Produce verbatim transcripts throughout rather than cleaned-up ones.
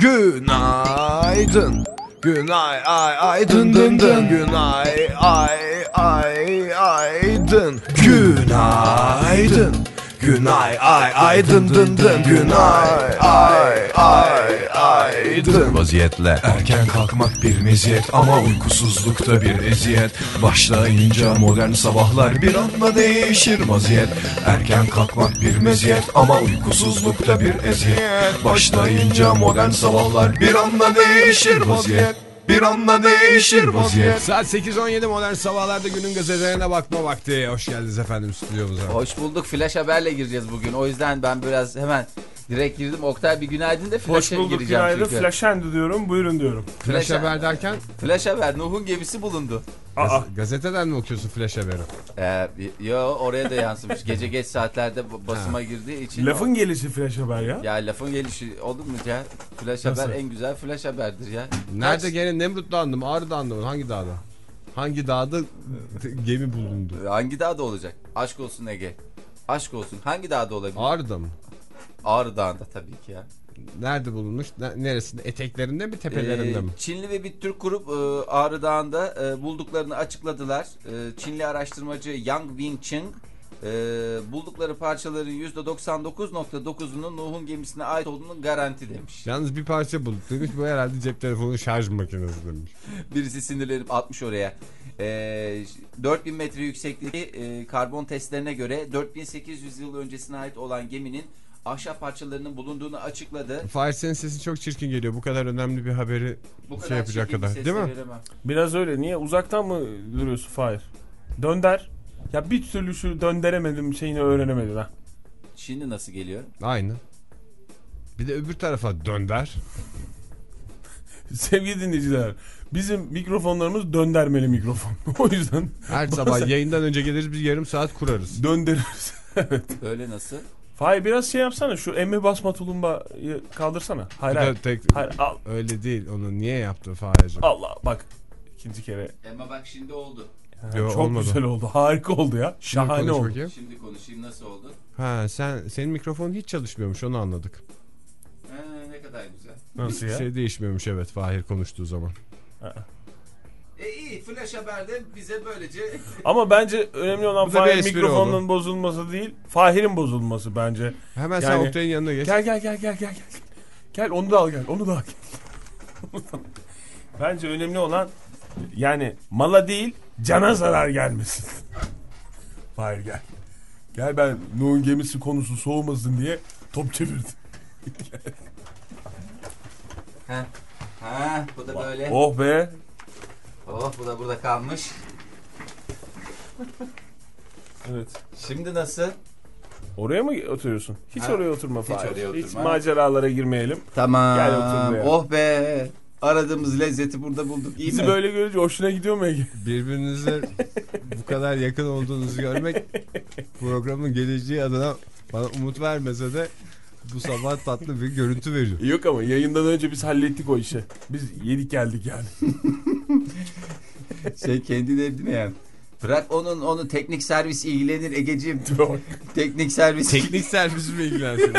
Günaydın. Günay ay ay dın dın dın. Günay ay ay ay dın. Günaydın. Günay ay ay dın dın dın. Günay ay ay ay dın. Vaziyetle erken kalkmak bir meziyet ama uykusuzlukta bir eziyet. Başlayınca modern sabahlar bir anda değişir vaziyet. Erken kalkmak bir meziyet ama uykusuzlukta bir eziyet. Başlayınca modern sabahlar bir anda değişir vaziyet. Bir anda değişir vaziyet. Saat sekiz on yedi modern sabahlarda günün gazetelerine bakma vakti. Hoş geldiniz efendim stüdyomuza. Hoş bulduk. Flash haberle gireceğiz bugün. O yüzden ben biraz hemen direkt girdim. Oktay bir günaydın da Flash'a gireceğim. Hoş bulduk, günaydın. Flash hand diyorum, buyurun diyorum. Flash, flash haber derken? Flash haber, Nuh'un gemisi bulundu. Aa. Gazeteden mi okuyorsun flash haberi? Ee, yo oraya da yansımış. Gece geç saatlerde basıma ha. girdiği için. Lafın o... gelişi flash haber ya. Ya lafın gelişi olur mu ya? Flash Nasıl? Haber en güzel flash haberdir ya. Nerede Kaç... gene Nemrut Dağı'nda mı? Ağrı Dağı'nda mı? Hangi dağda? Hangi dağda gemi bulundu? Hangi dağda olacak? Aşk olsun Ege. Aşk olsun. Hangi dağda olabilir? Ağrı'da mı? Ağrı Dağı'nda tabii ki ya. Nerede bulunmuş? Neresinde? Eteklerinde mi, tepelerinde ee, mi? Çinli ve bir Türk grup e, Ağrı Dağı'nda e, bulduklarını açıkladılar. E, Çinli araştırmacı Yang Wingcheng e, buldukları parçaların yüzde doksan dokuz nokta dokuzunun Nuh'un gemisine ait olduğunu garanti demiş. Yalnız bir parça bulduk demiş. Bu herhalde cep telefonu şarj makinesi demiş. Birisi sinirlenip atmış oraya. E, dört bin metre yüksekliği e, karbon testlerine göre dört bin sekiz yüz yıl öncesine ait olan geminin ahşap parçalarının bulunduğunu açıkladı. Fahir senin sesin çok çirkin geliyor. Bu kadar önemli bir haberi bu şey kadar yapacak kadar. Değil mi? Veremem. Biraz öyle. Niye? Uzaktan mı duruyorsun Fahir? Dönder. Ya bir türlü şu dönderemedim şeyini öğrenemedim ha. Şimdi nasıl geliyor? Aynı. Bir de öbür tarafa dönder. Sevgili dinleyiciler, bizim mikrofonlarımız döndermeli mikrofon. O yüzden her sabah yayından önce geliriz, biz yarım saat kurarız. Döndürürüz. Evet. Öyle nasıl? Hayır, biraz şey yapsana, şu emme basma tulumbayı kaldırsana. Hayır hayır. Tek, hayır al. Öyle değil, onu niye yaptı Fahir'cim? Allah bak ikinci kere. Emme bak şimdi oldu. Yani Yo, çok olmadı. Güzel oldu, harika oldu ya. Şahane oldu. Bakayım. Şimdi konuşayım, nasıl oldu? Ha, sen senin mikrofonun hiç çalışmıyormuş, onu anladık. Ha, ne kadar güzel. Nasıl ya? Şey değişmiyormuş evet Fahir konuştuğu zaman. Ha. E iyi, flash haberde bize böylece. Ama bence önemli olan Fahir mikrofonun oldu. Bozulması değil, Fahir'in bozulması bence. Hemen yani, sen Oktay'ın yanına geç. Gel gel gel gel gel gel. Gel onu da al gel, onu da al gel. Bence önemli olan yani mala değil, cana zarar gelmesin. Fahir gel. Gel, ben Nuh'un gemisi konusu soğumasın diye top çevirdim. Ha. Ha, bu da böyle. Oh be. Oh, bu da burada kalmış. Evet. Şimdi nasıl? Oraya mı oturuyorsun? Hiç ha, oraya oturma Fahir. Hiç, oraya oturma. Hiç maceralara girmeyelim. Tamam. Gel otur buraya. Oh be. Aradığımız lezzeti burada bulduk. İyi Bizi mi? böyle görünce hoşuna gidiyor mu Ege? Birbirinize bu kadar yakın olduğunuzu görmek programın geleceği adına bana umut vermese de bu sabah tatlı bir görüntü veriyor. Yok ama yayından önce biz hallettik o işi. Biz yedik geldik yani. Şey kendileri değil mi yani? Bırak onun onu teknik servis ilgilenir Egeciğim. Teknik servis. Teknik servis mi ilgilensin?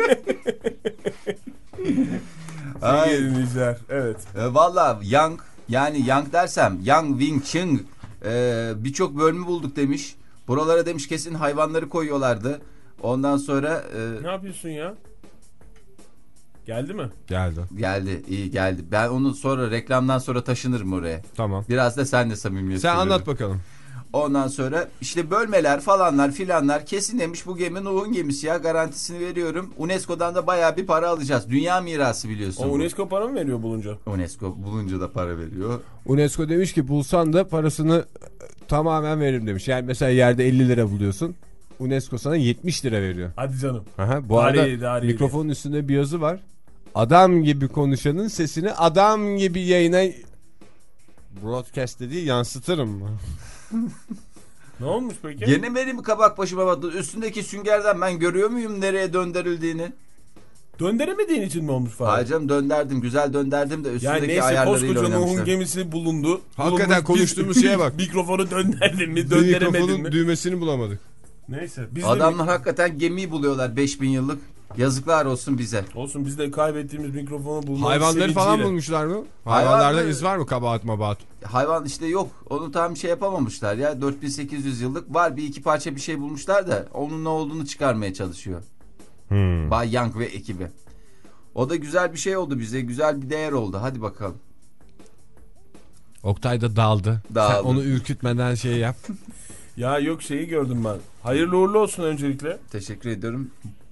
Ay dinleyiciler. Evet. E, Valla Yang yani Yang dersem Yang Wingcheng e, birçok bölümü bulduk demiş. Buralara demiş kesin hayvanları koyuyorlardı. Ondan sonra e, ne yapıyorsun ya? Geldi mi? Geldi. Geldi, iyi geldi. Ben onu sonra reklamdan sonra taşınırım oraya. Tamam. Biraz da sen de samimiyet. Sen söylüyorum. Anlat bakalım. Ondan sonra işte bölmeler falanlar filanlar kesin demiş, bu gemi Nuh'un gemisi ya, garantisini veriyorum. UNESCO'dan da bayağı bir para alacağız. Dünya mirası biliyorsun. O UNESCO para mı veriyor bulunca? UNESCO bulunca da para veriyor. UNESCO demiş ki bulsan da parasını tamamen veririm demiş. Yani mesela yerde elli lira buluyorsun. UNESCO sana yetmiş lira veriyor. Hadi canım. Aha, bu arada iyi, mikrofonun üstünde bir yazı var. Adam gibi konuşanın sesini adam gibi yayına broadcast dediği yansıtırım. Ne olmuş peki? Yine benim kabak başıma battı. Üstündeki süngerden ben görüyor muyum nereye döndürüldüğünü? Döndüremediğin için mi olmuş falan? Hayır canım, dönderdim. Güzel dönderdim de üstündeki yani neyse, ayarlarıyla oynamışlar. koskoca Nuh'un gemisi bulundu. Hakikaten Bulunmuş, konuştuğumuz şeye bak. Mikrofonu dönderdin mi, döndüremedin mi? Mikrofonun düğmesini bulamadık. Neyse. Adamlar mi... hakikaten gemiyi buluyorlar beş bin yıllık. Yazıklar olsun bize. Olsun, biz de kaybettiğimiz mikrofonu bulmanın Hayvanları falan sevinciyle. bulmuşlar mı? Hayvanlarda Hayvanları- iz var mı, kabahat mabahat? Hayvan işte yok. Onu tam şey yapamamışlar ya. dört bin sekiz yüz yıllık var, bir iki parça bir şey bulmuşlar da onun ne olduğunu çıkarmaya çalışıyor. Hmm. Bay Young ve ekibi. O da güzel bir şey oldu bize. Güzel bir değer oldu. Hadi bakalım. Oktay da daldı. Daldı. Sen onu ürkütmeden şey yap. Ya yok, şeyi gördüm ben. Hayırlı uğurlu olsun öncelikle. Teşekkür ediyorum.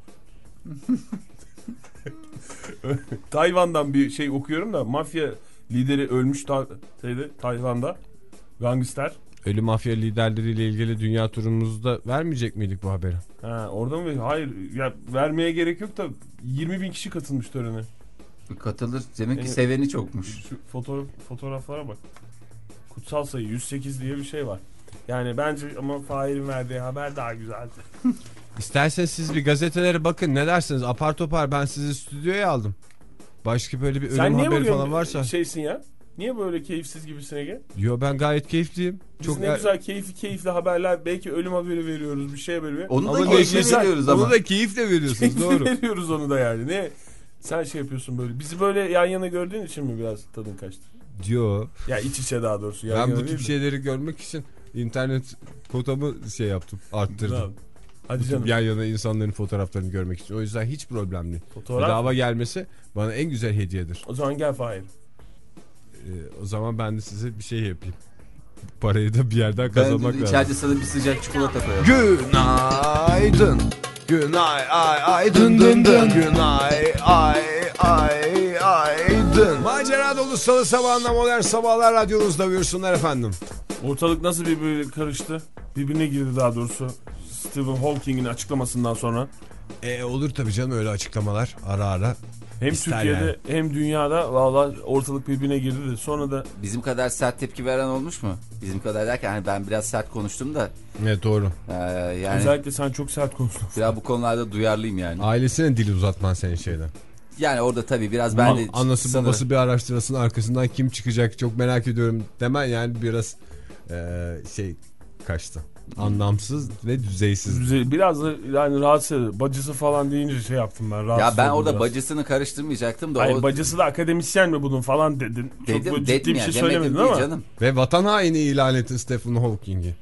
Tayvan'dan bir şey okuyorum da mafya lideri ölmüş ta şeyde, Tayvan'da. Gangster. Ölü mafya liderleriyle ilgili dünya turumuzda vermeyecek miydik bu haberi? Ha, orada mı? Hayır. Ya vermeye gerek yok da yirmi bin kişi katılmış törene. Katılır. Demek ki Evet. seveni çokmuş. Şu fotoğraf, fotoğraflara bak. Kutsal sayı yüz sekiz diye bir şey var. Yani bence ama Fahir'in verdiği haber daha güzeldi. İsterseniz siz bir gazetelere bakın, ne dersiniz? Apar topar ben sizi stüdyoya aldım. Başka böyle bir ölüm Sen niye haberi bugün falan varsa. şeysin ya? Niye böyle keyifsiz gibisin Ege? Yo, ben gayet keyifliyim. Biz Çok ne er- güzel keyifli keyifli haberler, belki ölüm haberi veriyoruz, bir şey haberi veriyoruz. Onu da Ama keyifle neşesi- veriyoruz ama. Onu da keyifle veriyorsunuz, Keyifli doğru. veriyoruz onu da yani. Ne? Sen şey yapıyorsun böyle. Bizi böyle yan yana gördüğün için mi biraz tadın kaçtı? Yo. Ya iç içe daha doğrusu. Yan Ben yana bu değil tip de. şeyleri görmek için internet kotamı şey yaptım, arttırdım. Bravo. Hadi Bu tip canım. yan yana insanların fotoğraflarını görmek için. O yüzden hiç problem değil. Fotoğraf. Bedava gelmesi bana en güzel hediyedir. O zaman gel Fahir. Ee, o zaman ben de size bir şey yapayım. Parayı da bir yerden Ben kazanmak de lazım. içeride sana bir sıcak çikolata koyalım. Günaydın. Günay ay ay dın dın dın. Günay ay ay ay dın. Macera dolu salı sabahında modern sabahlar radyonuzda, buyursunlar efendim. Ortalık nasıl birbirine karıştı? Birbirine girdi daha doğrusu. Stephen Hawking'in açıklamasından sonra. E, olur tabii canım, öyle açıklamalar ara ara. Hem İster Türkiye'de yani. hem dünyada valla ortalık birbirine girdi de sonra da Bizim kadar sert tepki veren olmuş mu? Bizim kadar derken hani ben biraz sert konuştum da. Evet, doğru. e, yani özellikle sen çok sert konuştun. biraz bu konularda duyarlıyım yani. Ailesine dil uzatman senin şeyden. Yani orada tabii biraz ben de Anası sanırım- babası bir araştırmasının arkasından kim çıkacak çok merak ediyorum demen yani biraz e, şey kaçtı. Anlamsız ve düzeysiz. Güzel, biraz da yani rahatsız ediyor. Bacısı falan deyince şey yaptım ben. Ya rahatsız ben oldum orada biraz. bacısını karıştırmayacaktım da Hayır, o bacısı da akademisyen mi bunun falan dedin. Çok dedim böyle dedim ciddi bir ya şey demedim söylemedin değil ama. canım. Ve vatan haini ilan etti Stephen Hawking'i.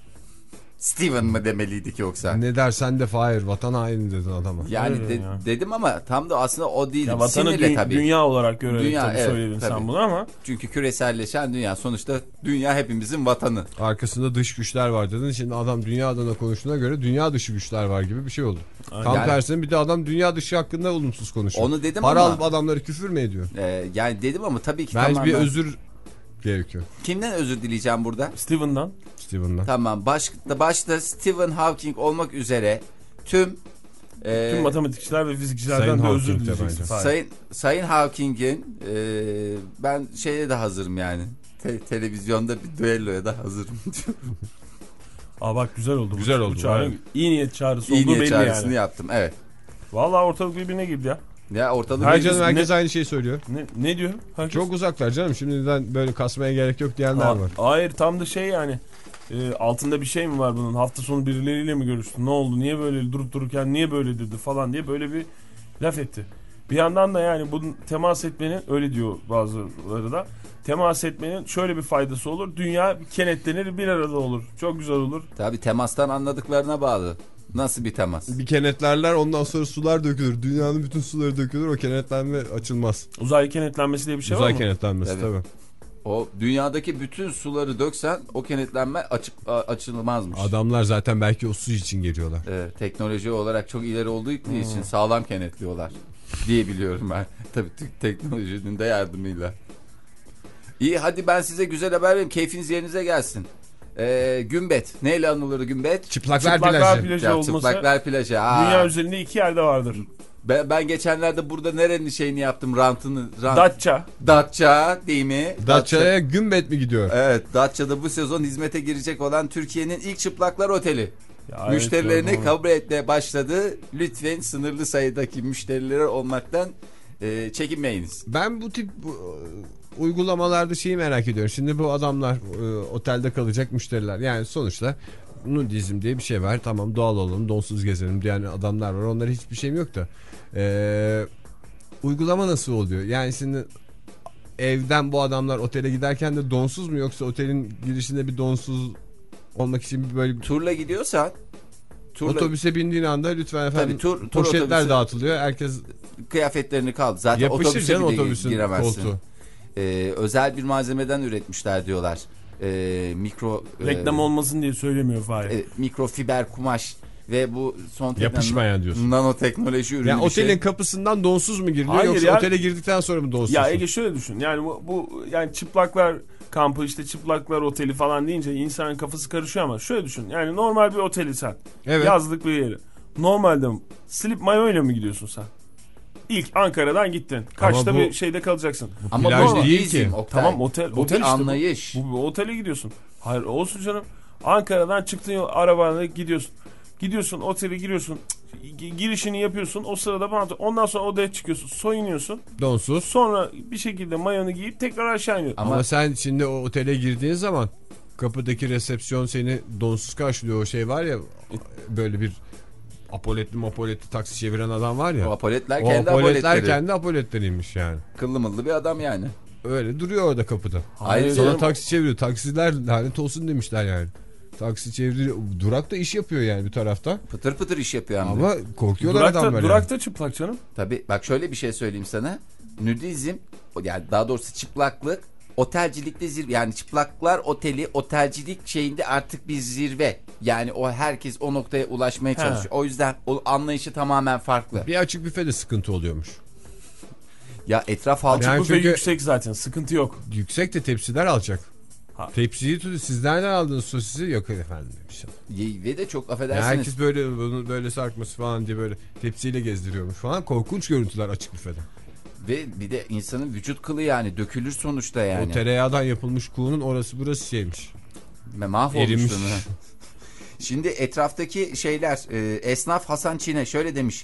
Steven mı demeliydik yoksa? Ne dersen de Fahir, vatan haini dedin adama. Yani Öyle de- ya. dedim ama tam da aslında o değil. Ya vatanı Sinirle dü- tabii. dünya olarak görerek Dünya, tabii evet, söyledin tabii. sen bunu ama. Çünkü küreselleşen dünya, sonuçta dünya hepimizin vatanı. Arkasında dış güçler var dedin. Şimdi adam dünya adına konuştuğuna göre dünya dışı güçler var gibi bir şey oldu. Tam Yani- tersine bir de adam dünya dışı hakkında olumsuz konuşuyor. Onu dedim Para ama alıp adamları küfür mü ediyor? e, yani dedim ama tabii ki Bence tamamen. bir özür gerekiyor Kimden özür dileyeceğim burada? Steven'dan. Steven'dan. Tamam, başta başta Stephen Hawking olmak üzere tüm e, Tüm matematikçiler ve fizikçilerden Sayın de özür Hawking de dileyeceksin. bence. Fahir. Sayın Sayın Hawking'in e, ben şeye de hazırım yani. Te- televizyonda bir düelloya da hazırım. Aa bak güzel oldu. bu- Güzel bu oldu, çağrı. evet. İyi niyet çağrısı İyi olduğu niyet belli çağrısını yani. yaptım. Evet. Vallahi ortalık birbirine girdi ya. Ya ortalık Her bir- canım herkes ne- aynı şeyi söylüyor. Ne, ne diyor? Herkes? Çok uzaklar canım. Şimdiden böyle kasmaya gerek yok diyenler Ha- var. Hayır, tam da şey yani. E, altında bir şey mi var bunun? Hafta sonu birileriyle mi görüştün? Ne oldu? Niye böyle durup dururken niye böyle dedi falan diye böyle bir laf etti. Bir yandan da yani bunun temas etmenin, öyle diyor bazıları da, temas etmenin şöyle bir faydası olur. Dünya kenetlenir, bir arada olur. Çok güzel olur. Tabii temastan anladıklarına bağlı. Nasıl bir temas? Bir kenetlerler, ondan sonra sular dökülür. Dünyanın bütün suları dökülür. O kenetlenme açılmaz. Uzay kenetlenmesi diye bir şey var Uzay mı? kenetlenmesi Tabii. tabii. O dünyadaki bütün suları döksen o kenetlenme açık a- açılmazmış. Adamlar zaten belki o su için geliyorlar. Ee, teknoloji olarak çok ileri olduğu için sağlam kenetliyorlar diye biliyorum ben. Tabii Türk teknolojinin de yardımıyla. İyi, hadi ben size güzel haber vereyim. Keyfiniz yerinize gelsin. Ee, Gümbet. Neyle anılır Gümbet? Çıplaklar, Çıplaklar plajı. plajı Ya, olması çıplaklar plajı. Aa. dünya üzerinde iki yerde vardır. Ben, ben geçenlerde burada nerenin şeyini yaptım, rantını. Rant. Datça. Datça değil mi? Datça'ya Gümbet mi gidiyor? Evet, Datça'da bu sezon hizmete girecek olan Türkiye'nin ilk çıplaklar oteli. Ya evet, Müşterilerini gördüm onu. kabul etmeye başladı. Lütfen sınırlı sayıdaki müşterileri olmaktan e, çekinmeyiniz. Ben bu tip bu, e, uygulamalarda şeyi merak ediyorum. Şimdi bu adamlar e, otelde kalacak müşteriler. Yani sonuçta nudizm diye bir şey var. Tamam, doğal olalım, donsuz gezelim diyen adamlar var. Onlara hiçbir şeyim yok da. Ee, uygulama nasıl oluyor? Yani şimdi evden bu adamlar otele giderken de donsuz mu, yoksa otelin girişinde bir donsuz olmak için böyle bir... Turla gidiyorsan turla... Otobüse bindiğin anda lütfen efendim, Tabii, tur, tur poşetler otobüse... dağıtılıyor. Herkes kıyafetlerini kaldı. Zaten yapışır otobüse canım bile otobüsün giremezsin. koltuğu. Ee, özel bir malzemeden üretmişler diyorlar. Ee, mikro Reklam e, olmasın diye söylemiyor Fahir. e, mikrofiber kumaş ve bu son Yapışmayan diyorsun. Nanoteknoloji ürünü Yani bir otelin şey. kapısından donsuz mu giriliyor, Hayır yoksa ya. otele girdikten sonra mı donsuz? Ya Ege şöyle düşün. Yani bu, bu yani çıplaklar kampı, işte çıplaklar oteli falan deyince insanın kafası karışıyor ama şöyle düşün. Yani normal bir oteli sen. Evet. Yazlık bir yeri. Normalde slip mayoyla mı gidiyorsun sen? İlk Ankara'dan gittin. Kaçta bu- bir şeyde kalacaksın. Ama plaj bu değil bizim, ki. Oktay. Tamam otel, Bu otel bir işte anlayış. Bu, bu, bu otele gidiyorsun. Hayır olsun canım. Ankara'dan çıktın arabanla gidiyorsun. Gidiyorsun otele giriyorsun. Cık, girişini yapıyorsun. O sırada pantolon. Ondan sonra odaya çıkıyorsun. Soyunuyorsun. Donsuz. Sonra bir şekilde mayonu giyip tekrar aşağı iniyorsun. Ama, Ama- sen şimdi o otele girdiğin zaman kapıdaki resepsiyon seni donsuz karşılıyor. O şey var ya, böyle bir apoletli mapoletli taksi çeviren adam var ya. O apoletler O kendi apoletler apoletleri. kendi apoletleriymiş yani. Kıllı mıllı bir adam yani. Öyle duruyor orada kapıda. Hayır Sonra canım. taksi çeviriyor. Taksiler lanet olsun demişler yani. Taksi çeviriyor. Durakta iş yapıyor yani bir taraftan. Pıtır pıtır iş yapıyor hem de. Ama korkuyorlar Durakta, adamlar durakta çıplak canım. Tabii bak şöyle bir şey söyleyeyim sana. Nudizm, yani daha doğrusu çıplaklık otelcilikte zirve, yani çıplaklar oteli otelcilik şeyinde artık bir zirve. Yani o herkes o noktaya ulaşmaya çalışıyor. O yüzden o anlayışı tamamen farklı. yani. Bir açık büfede sıkıntı oluyormuş. Ya etraf halka Yani Bu çünkü- yüksek zaten. Sıkıntı yok. Yüksek de tepsiler alacak. Ha. Tepsiyi tutuyor. Siz nereden aldınız sosisi? Yok efendim demiş. ve de çok Yani affedersiniz. herkes böyle bunu böyle sarkması falan diye böyle tepsiyle gezdiriyormuş falan. Korkunç görüntüler açık büfede. Ve bir de insanın vücut kılı yani dökülür sonuçta yani. O tereyağdan yapılmış kuğunun orası burası şeymiş. Ve mahvolmuş Erimiş. sonra. Şimdi etraftaki şeyler e, esnaf Hasan Çin'e şöyle demiş.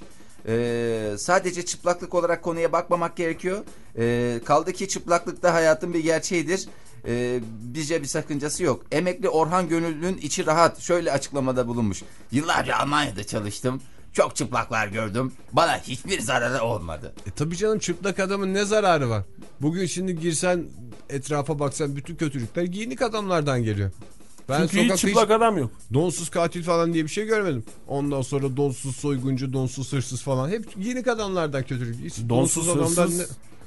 E, sadece çıplaklık olarak konuya bakmamak gerekiyor. E, kaldı ki çıplaklık da hayatın bir gerçeğidir. E, bizce bir sakıncası yok. Emekli Orhan Gönüllü'nün içi rahat şöyle açıklamada bulunmuş. Yıllarca Almanya'da çalıştım. Çok çıplaklar gördüm. Bana hiçbir zararı olmadı. E tabii canım, çıplak adamın ne zararı var? Bugün şimdi girsen etrafa baksan bütün kötülükler giyinik adamlardan geliyor. Ben Çünkü hiç sokakta çıplak hiç adam yok. donsuz katil falan diye bir şey görmedim. Ondan sonra donsuz soyguncu, donsuz hırsız falan. Hep giyinik adamlardan kötülük. Hiç Donsuz adamdan hırsız- ne...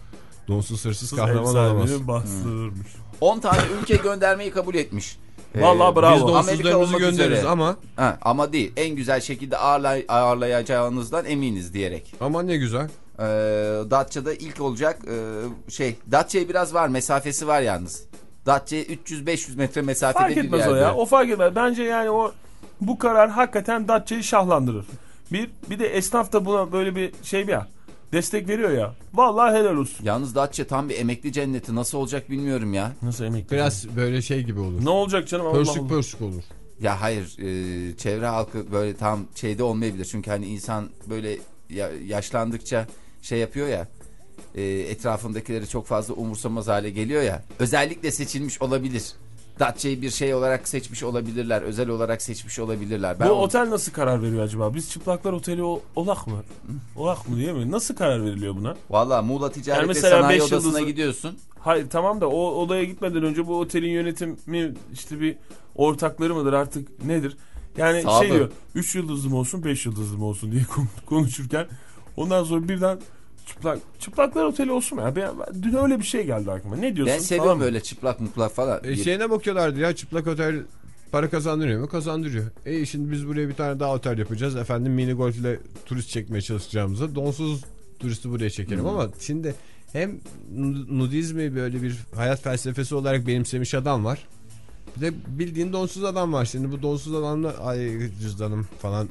Donsuz hırsız Ev kahraman sahibini olamaz. bastırmış. on tane ülke göndermeyi kabul etmiş. E, Vallahi bravo. Biz Amerika donsuzlarımızı olmak göndeririz üzere. ama Ha, ama değil. En güzel şekilde ağırlay ağırlayacağınızdan eminiz diyerek. ama ne güzel. Ee, Datça'da ilk olacak ee, şey. Datça'ya biraz var. Mesafesi var yalnız. Datça'ya üç yüz beş yüz metre mesafede Fark bir etmez yerde. o ya. O fark etmez. Bence yani o bu karar hakikaten Datça'yı şahlandırır. Bir bir de esnaf da buna böyle bir şey bir ya. Destek veriyor ya. Vallahi helal olsun. Yalnız Datça tam bir emekli cenneti. Nasıl olacak bilmiyorum ya. Nasıl emekli? Biraz böyle şey gibi olur. Ne olacak canım? Allah Pörsük Allah. pörsük olur. Ya hayır. ee, çevre halkı böyle tam şeyde olmayabilir. Çünkü hani insan böyle ya- yaşlandıkça şey yapıyor ya. E, etrafındakileri çok fazla umursamaz hale geliyor ya. Özellikle seçilmiş olabilir. Datça'yı bir şey olarak seçmiş olabilirler. Özel olarak seçmiş olabilirler. Ben Bu o- otel nasıl karar veriyor acaba? Biz çıplaklar oteli o, olak mı? Olak mı değil mi? Nasıl karar veriliyor buna? Valla Muğla Ticaret Yani ve mesela Sanayi beş Odası'na yıldızlı- gidiyorsun. Hayır tamam da o odaya gitmeden önce bu otelin yönetimi işte bir ortakları mıdır artık nedir? Yani Sağ şey olun. diyor üç yıldızlı mı olsun beş yıldızlı mı olsun diye kon- konuşurken ondan sonra birden çıplak çıplaklar oteli olsun mu ya? Ben, ben- dün öyle bir şey geldi aklıma. Ne diyorsun? Ben seviyorum Falan mı? böyle çıplak mutlak falan. E şeyine bakıyorlardı ya, çıplak otel para kazandırıyor mu? Kazandırıyor. E şimdi biz buraya bir tane daha otel yapacağız. Efendim mini golf ile turist çekmeye çalışacağımızda donsuz turisti buraya çekelim. Hmm. Ama şimdi hem nudizmi böyle bir hayat felsefesi olarak benimsemiş adam var. Bir de bildiğin donsuz adam var. Şimdi bu donsuz adamla ay cüzdanım falan.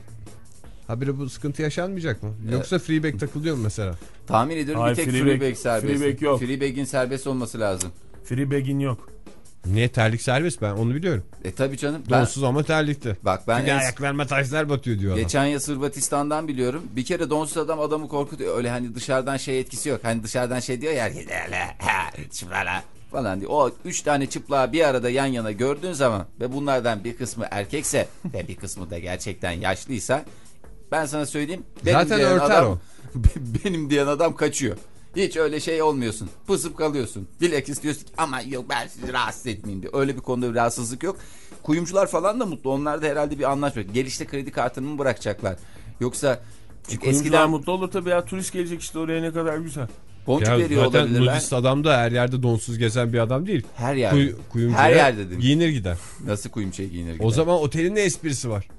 Habire bu sıkıntı yaşanmayacak mı? Yoksa freeback takılıyor mu mesela? Tahmin ediyorum Hayır, bir tek freeback- freeback serbest. freeback yok. Freeback'in serbest olması lazım. Free bag'in yok. Niye, terlik serbest, ben onu biliyorum. E tabi canım. Ben, Donsuz ama terlikti. bak ben Çünkü en- ayaklarıma taşlar batıyor diyor adam. geçen yıl Hırvatistan'dan biliyorum. Bir kere donsuz adam adamı korkutuyor. Öyle hani dışarıdan şey etkisi yok. Hani dışarıdan şey diyor ya. Çıplala. falan diye. O üç tane çıplağı bir arada yan yana gördüğün zaman ve bunlardan bir kısmı erkekse ve bir kısmı da gerçekten yaşlıysa ben sana söyleyeyim. Benim Zaten diyen örter adam, o. benim diyen adam kaçıyor. Hiç öyle şey olmuyorsun. Pısıp kalıyorsun. Bilakis diyorsun ki ama yok ben sizi rahatsız etmeyeyim diye. Öyle bir konuda bir rahatsızlık yok. Kuyumcular falan da mutlu. Onlar da herhalde bir anlaşma. Gelişte kredi kartını mı bırakacaklar? Yoksa çünkü Kuyumcular eskiden mutlu olur tabii ya, turist gelecek işte oraya, ne kadar güzel. boncuk Ya veriyor zaten olabilirler. nudist adam da her yerde donsuz gezen bir adam değil. Her yerde. Kuy, kuyumcuya Her yerde dedim. giyinir gider. Nasıl kuyumcuya giyinir gider? O zaman otelin ne esprisi var?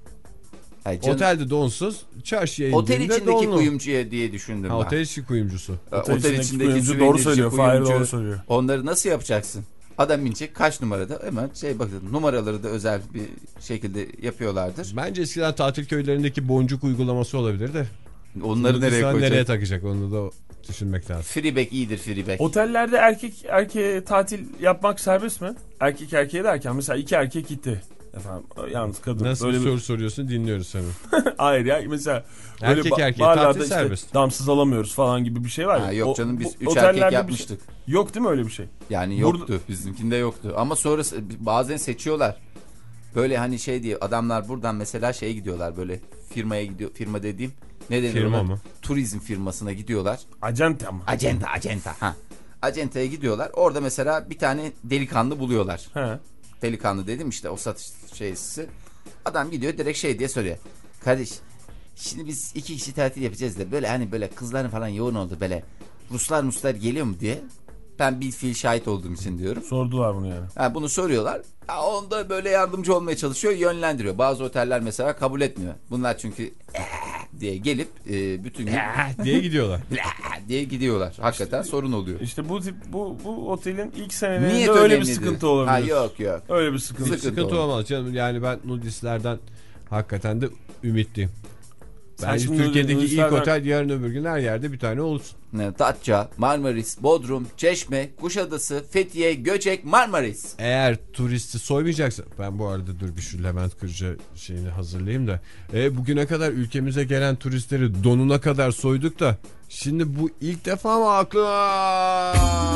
Ay canım, Otelde donsuz, çarşıya otel indiğinde içindeki donlu. kuyumcuya diye düşündüm Ha, ben. otel içi kuyumcusu. Otel, Otel içindeki içindeki kuyumcu süvenicci, doğru söylüyor, Fahir kuyumcu. doğru söylüyor. Onları nasıl yapacaksın? Adam inecek kaç numarada hemen şey bakın, numaraları da özel bir şekilde yapıyorlardır. Bence eskiden tatil köylerindeki boncuk uygulaması olabilir de. Onları nereye Nudistler koyacak? nereye takacak onu da düşünmek lazım. Freeback iyidir freeback. Otellerde erkek erkeğe tatil yapmak serbest mi? Erkek erkeğe derken mesela iki erkek gitti. Efendim yalnız kadın. Nasıl böyle bir bir soru soruyorsun, dinliyoruz seni. Hayır ya, mesela böyle Erkek ba- erkeğe barlarda tatil işte serbest. damsız alamıyoruz falan gibi bir şey var ya. Ha, yok O- canım biz bu üç otellerde erkek bir yapmıştık. Şey, yok değil mi öyle bir şey? Yani Burada- yoktu, bizimkinde yoktu. Ama sonra bazen seçiyorlar. Böyle hani şey diye adamlar buradan mesela şeye gidiyorlar, böyle firmaya gidiyor. Firma dediğim ne denir Firma ona? mı? Turizm firmasına gidiyorlar. Acente mı? Acenta, acenta. Ha. Acenta'ya gidiyorlar. Orada mesela bir tane delikanlı buluyorlar. He. Delikanlı dedim işte, o satış şeysi. Adam gidiyor direkt şey diye soruyor. Kardeş, şimdi biz iki kişi tatil yapacağız da böyle hani böyle kızların falan yoğun oldu, böyle Ruslar Ruslar geliyor mu diye. Ben bir fiil şahit olduğum için diyorum. Sordular bunu yani. Ha, bunu soruyorlar. Ha, onda böyle yardımcı olmaya çalışıyor, yönlendiriyor. Bazı oteller mesela kabul etmiyor. Bunlar çünkü "Ee" diye gelip e, bütün gün diye gidiyorlar. diye gidiyorlar. Hakikaten sorun oluyor. İşte bu tip bu bu otelin ilk senelerinde Niyet öyle bir önemlidir. sıkıntı olabilir. Ha, yok yok. Öyle bir sıkıntı. Sıkıntı Sıkıntı olur. olmaz canım. Yani ben nudistlerden hakikaten de ümitliyim. Sen Bence şimdi Türkiye'deki ilk nudistlerden- otel yarın öbür gün her yerde bir tane olsun. Ne, Datça, Marmaris, Bodrum, Çeşme, Kuşadası, Fethiye, Göcek, Marmaris. Eğer turisti soymayacaksa, ben bu arada dur bir şu Levent Kırca şeyini hazırlayayım da. E, bugüne kadar ülkemize gelen turistleri donuna kadar soyduk da şimdi bu ilk defa mı aklıma?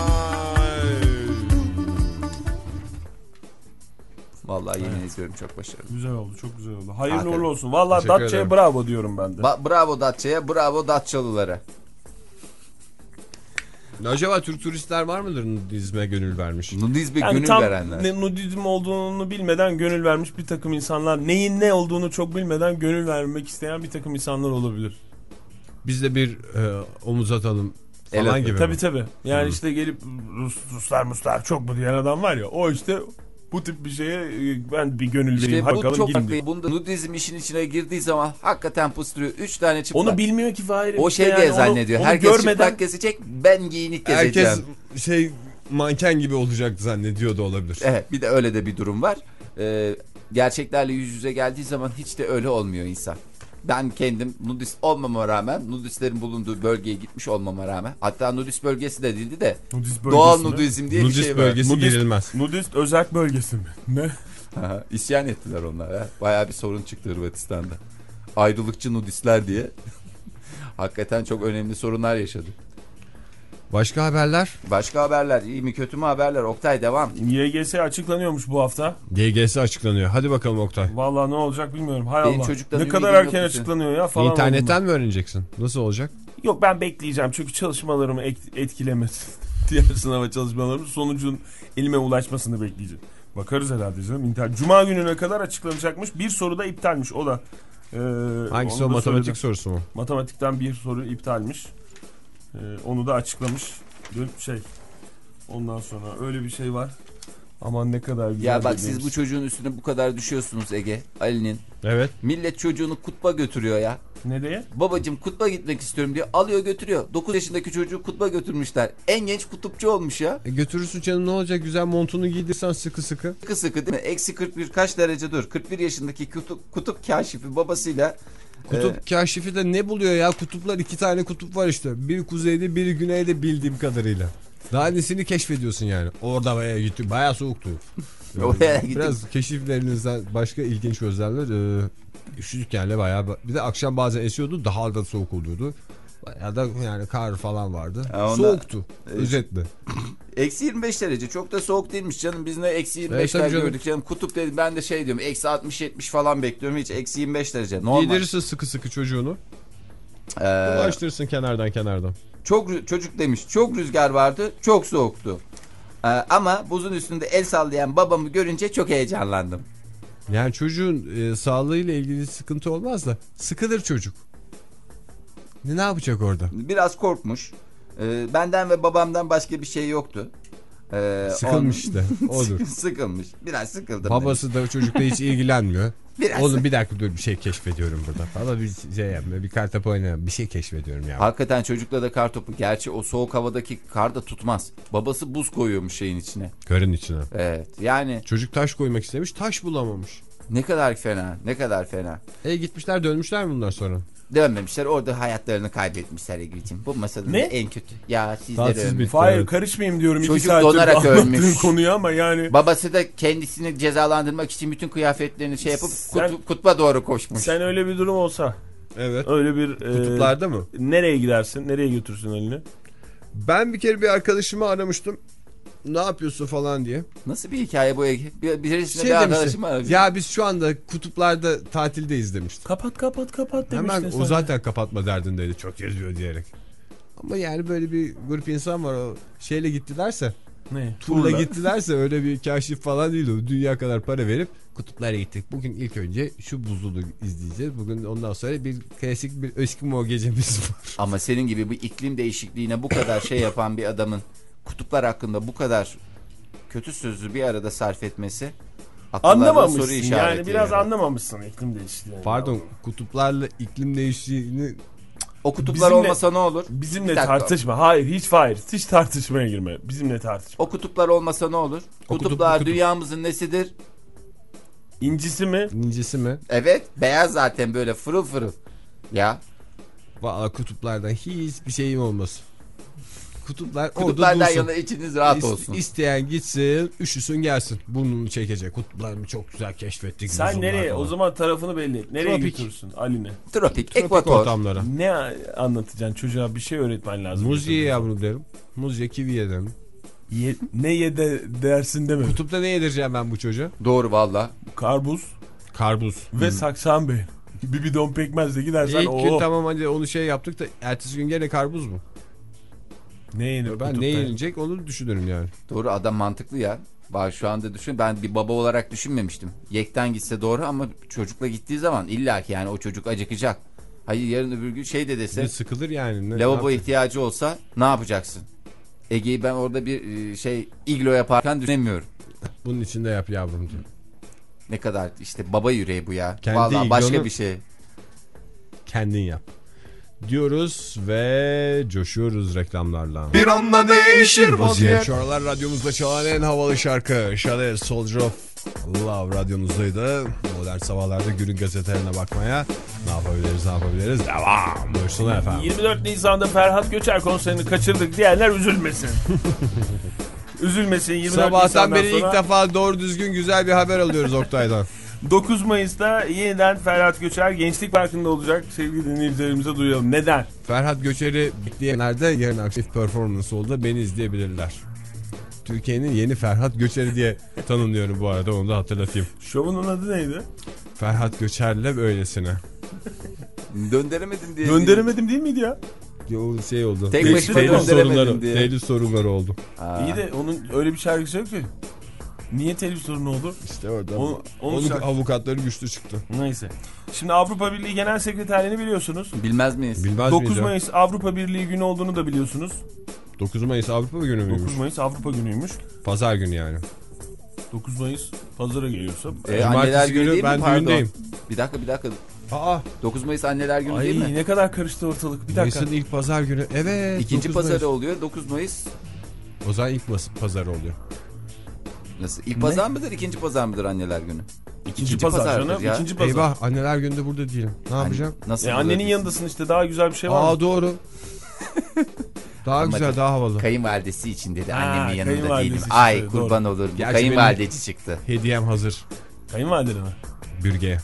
Vallahi yemin ediyorum çok başarılı. Güzel oldu, çok güzel oldu. Hayırlı Aferin. uğurlu olsun. Vallahi Teşekkür Datça'ya ederim. bravo diyorum ben de. Ba- bravo Datça'ya, bravo Datçalılara. Acaba Türk turistler var mıdır nudizme gönül vermiş? Nudizme Yani gönül tam verenler. ne, nudizm olduğunu bilmeden gönül vermiş bir takım insanlar, neyin ne olduğunu çok bilmeden gönül vermek isteyen bir takım insanlar olabilir. Biz de bir e, omuz atalım falan Evet, gibi Tabii mi? tabii. Yani işte gelip Rus, Ruslar Muslar çok mu diyen adam var ya, o işte bu tip bir şeye e, ben bir gönül vereyim, İşte bu bakalım çok gidin diye. farklı. Bunda nudizm işin içine girdiği zaman hakikaten pıstırıyor. Üç tane çıplak. Onu bilmiyor ki Fahir. O şey Yani diye onu- zannediyor. onu Herkes görmeden çıplak kesecek, ben giyinik gezeceğim. Herkes şey manken gibi olacak zannediyor da olabilir. Evet, bir de öyle de bir durum var. Ee, gerçeklerle yüz yüze geldiği zaman hiç de öyle olmuyor insan. Ben kendim nudist olmama rağmen, nudistlerin bulunduğu bölgeye gitmiş olmama rağmen, hatta nudist bölgesi de değildi de Nudist doğal bölgesi mi? nudizm diye Nudist bir şey var. bölgesi Nudist- girilmez. Nudist özerk bölgesi mi? Ne? Aha, İsyan ettiler onlar. Ya. Bayağı bir sorun çıktı Hırvatistan'da. Ayrılıkçı nudistler diye. Hakikaten çok önemli sorunlar yaşadı. Başka haberler? Başka haberler, iyi mi kötü mü haberler? Oktay devam. Y G S açıklanıyormuş bu hafta. G G S açıklanıyor. Hadi bakalım Oktay. Vallahi ne olacak bilmiyorum. Hay Benim Allah. çocuktan Ne kadar ümidim erken yok açıklanıyor ya falan. İnternetten mi öğreneceksin? Nasıl olacak? oldum. Yok, ben bekleyeceğim çünkü çalışmalarımı et- etkilemesin. Diğer sınav çalışmalarımın sonucun elime ulaşmasını bekleyeceğim. Bakarız herhalde canım. İnter- Cuma gününe kadar açıklanacakmış. Bir soru da iptalmiş o da. Ee, Hangisi onu o, da matematik söyledim. sorusu mu? Matematikten bir soru iptalmiş. Ee, onu da açıklamış. Bir şey. Ondan sonra öyle bir şey var. Aman ne kadar güzel. Ya bak, dediğimiz. siz bu çocuğun üstüne bu kadar düşüyorsunuz Ege, Ali'nin. Evet. Millet çocuğunu kutba götürüyor ya. Nereye? Babacım kutba gitmek istiyorum diyor. Alıyor götürüyor. dokuz yaşındaki çocuğu kutba götürmüşler. En genç kutupçu olmuş ya. E götürürsün canım, ne olacak, güzel montunu giydirsen sıkı sıkı. Sıkı sıkı değil mi? Eksi kırk bir kaç derece dur. kırk bir yaşındaki kutup, kutup kaşifi babasıyla. Kutup e, kaşifi de ne buluyor ya? Kutuplar, iki tane kutup var işte. Biri kuzeyde, biri güneyde bildiğim kadarıyla. Daha nesini keşfediyorsun yani. Orada bayağı gitti. Bayağı soğuktu. Oraya gittim. Biraz keşiflerinizden başka ilginç gözlemler. E, üşüdük yani bayağı. Bir de akşam bazen esiyordu. Daha da soğuk oluyordu. Bayağı da yani kar falan vardı. Ha, onda- Soğuktu. E, Özetle. Eksi yirmi beş derece çok da soğuk değilmiş canım. Biz ne eksi yirmi beşler Evet, tabii gördük canım. Kutup dedim ben de şey diyorum eksi altmış yetmiş falan bekliyorum. Hiç eksi yirmi beş derece normal. Giydirirsin sıkı sıkı çocuğunu. Ee, Dolaştırırsın kenardan kenardan. çok çocuk demiş çok rüzgar vardı çok soğuktu. Ee, ama buzun üstünde el sallayan babamı görünce çok heyecanlandım. Yani çocuğun e, sağlığıyla ilgili sıkıntı olmaz da sıkılır çocuk. Ne, ne yapacak orada? Biraz korkmuş. Ee, benden ve babamdan başka bir şey yoktu. Ee, Sıkılmış on... işte. Odur. Sıkılmış. Biraz sıkıldım. Babası da çocukla hiç ilgilenmiyor. Biraz Oğlum bir dakika dur bir şey keşfediyorum burada. Baba bir şey yapma bir kartopu oynayalım bir şey keşfediyorum ya. Hakikaten çocukla da kar topu. Gerçi o soğuk havadaki kar da tutmaz. Babası buz koyuyormuş şeyin içine. Karın içine. Evet yani. Çocuk taş koymak istemiş taş bulamamış. Ne kadar fena. Ne kadar fena. E gitmişler dönmüşler mi bundan sonra? Dönmemişler orada hayatlarını kaybetmişler Egri'cim. Bu masalın Ne? da en kötü. Ya sizler Tatsız ölmüş. bir- Hayır Evet. karışmayayım diyorum. iki Çocuk saattir donarak anlattığın ölmüş. konuyu ama yani. Babası da kendisini cezalandırmak için bütün kıyafetlerini şey yapıp Sen- kut- kutba doğru koşmuş. Sen öyle bir durum olsa Evet. öyle bir e, Kutuplarda mı? nereye gidersin? Nereye götürsün elini? Ben bir kere bir arkadaşımı aramıştım. Ne yapıyorsun falan diye. Nasıl bir hikaye bu Ege? Bir, birisine Şey bir demişti. arkadaşım aramış. Ya biz şu anda kutuplarda tatildeyiz demişti. Kapat kapat kapat demiştin Hemen sen. o zaten kapatma derdindeydi. Çok yazıyor diyerek. Ama yani böyle bir grup insan var o şeyle gittilerse. Ne? Turla gittilerse öyle bir kaşif falan değil o. Dünya kadar para verip kutuplara gittik. Bugün ilk önce şu buzulu izleyeceğiz. Bugün ondan sonra bir klasik bir Eskimo gecemiz var. Ama senin gibi bu iklim değişikliğine bu kadar şey yapan bir adamın kutuplar hakkında bu kadar kötü sözü bir arada sarf etmesi akıllarda soru Anlamamışsın işareti. yani biraz yani. anlamamışsın iklim değişikliğini. Pardon kutuplarla iklim değişikliğini O kutuplar Bizimle- olmasa ne olur? Bizimle Bir dakika. tartışma. Hayır hiç hayır. Hiç tartışmaya girme. Bizimle tartışma. O kutuplar olmasa ne olur? O kutup- Kutuplar kutup- dünyamızın nesidir? İncisi mi? incisi mi? Evet beyaz zaten böyle fırıl fırıl. Ya Valla kutuplardan hiçbir şeyim olmaz. Kutuplar orada kutuplardan dursun. yana içiniz rahat İst- olsun. İsteyen gitsin, üşüsün gelsin. Burnunu çekecek. Kutuplarını çok güzel keşfettik. Sen buzullar nereye? falan. O zaman tarafını belli et. Nereye Tropik. götürürsün Aline? Tropik, Tropik ekvator. ortamlara. Ne anlatacaksın? Çocuğa bir şey öğretmen lazım. Muz ye yavrum derim. Muz ye kivi ye derim. Ye, ne ye de dersin deme. Kutupta ne yedireceğim ben bu çocuğa? Doğru valla. Karpuz Karpuz. ve saksan bey. Bir bidon pekmezle gidersen İlk gün o. tamam hadi onu şey yaptık da ertesi gün gene karpuz mu? Ne yenir? Ben kutupta? ne yenilecek onu düşünürüm yani. Doğru adam mantıklı ya. Bak şu anda düşün ben bir baba olarak düşünmemiştim. Yekten gitse doğru ama çocukla gittiği zaman illaki yani o çocuk acıkacak. Hayır yarın öbür gün şey de dese Bir sıkılır yani. Ne, lavabo ne ihtiyacı olsa ne yapacaksın? Ege'yi ben orada bir e, şey iglo yaparken düşünemiyorum. Bunun içinde yap yavrum diyor. Ne kadar işte baba yüreği bu ya. Kendi Vallahi başka iglonu- bir şey. Kendin yap. Diyoruz ve coşuyoruz reklamlarla. Bir anda değişir vaziyet. Şu aralar radyomuzda çalan en havalı şarkı Shade Soldier of Love radyonuzdaydı. Modern sabahlarda günün gazetelerine bakmaya ne yapabiliriz ne yapabiliriz devam. Buyursunlar efendim. yirmi dört Nisan'da Ferhat Göçer konserini kaçırdık diyenler üzülmesin. Üzülmesin. yirmi dört Sabahtan Nisan'dan beri sonra ilk defa doğru düzgün güzel bir haber alıyoruz Oktay'dan. dokuz Mayıs'ta yeniden Ferhat Göçer Gençlik Parkı'nda olacak. Sevgili dinleyicilerimize duyalım. Neden? Ferhat Göçer'i bekleyenler de yarın akşam performans oldu. Beni izleyebilirler. Türkiye'nin yeni Ferhat Göçer'i diye tanımlıyorum bu arada onu da hatırlatayım. Şovunun adı neydi? Ferhat Göçer'le böylesine. Döndüremedim diye. Gönderemedim değil miydi ya? O şey oldu. Tek Telif başına sorunları, gönderemedim diye. telif sorunları oldu. Aa. İyi de onun öyle bir şarkısı yok ki. Niye telif sorunu oldu? İşte orada. Onu- onu onun şarkı- avukatları güçlü çıktı. Neyse. Şimdi Avrupa Birliği Genel Sekreterliğini biliyorsunuz. Bilmez miyiz? Bilmez dokuz miyiz ya? Mayıs Avrupa Birliği günü olduğunu da biliyorsunuz. dokuz Mayıs Avrupa günü müymüş? dokuz Mayıs Avrupa günüymüş. Pazar günü yani. dokuz Mayıs pazara geliyorsa. E, anneler günü günü değil mi? ben Pardon. düğündeyim. Bir dakika bir dakika. Aa, dokuz Mayıs anneler günü değil mi? Ay ne kadar karıştı ortalık. Bir dakika. Mayıs'ın ilk pazar günü. Evet. İkinci dokuz pazarı Mayıs. oluyor dokuz Mayıs. O zaman ilk mas- pazarı oluyor. Nasıl? İlk pazar mıdır ikinci pazar mıdır anneler günü? İkinci, İkinci pazar pazardır canım. ya. İkinci pazar. Eyvah anneler günde burada değilim. Ne yapacağım? Nasıl? E, annenin bulabilirsin? yanındasın işte daha güzel bir şey var Aa mı? doğru. Daha Ama güzel, daha havalı. Kayınvalidesi için dedi Ha, annemin yanında kayınvalidesi değilim. için, Ay doğru. kurban olurum. Bu Gerçi kayınvalideci çıktı. Hediyem hazır. Kayınvalidene mi? Bürge'ye.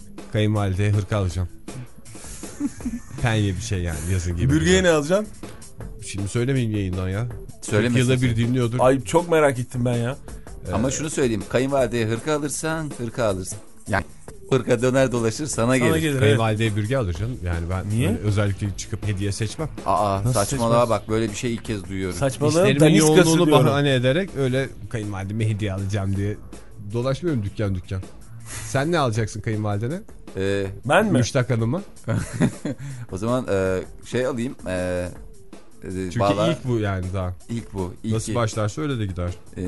Kayınvalideye hırka alacağım. Penye bir şey yani yazın gibi. Bürgeye ne alacaksın? Şimdi söylemeyeyim yayından ya. Söylemesin. Yılda bir dinliyordur. Ay çok merak ettim ben ya. Ama Ee, şunu söyleyeyim. Kayınvalideye hırka alırsan hırka alırsın. Yani hırka döner dolaşır sana, Sana gelir. gelir. Evet. Kayınvalideye bürge alır canım. Yani ben Niye? böyle özellikle çıkıp hediye seçmem. Aa Nasıl saçmalığa seçmez? bak, böyle bir şey ilk kez duyuyorum. Saçmalığın İşlerimin daniskası yoğunluğunu diyorum. bahane ederek öyle kayınvalideme hediye alacağım diye dolaşmıyorum dükkan dükkan. Sen ne alacaksın kayınvalidene? Ee, Ben mi? Müştak Hanım'a. o zaman e, şey alayım. E, e, Çünkü vallahi ilk bu yani daha. ilk bu. İlk Nasıl başlarsa öyle de gider. E,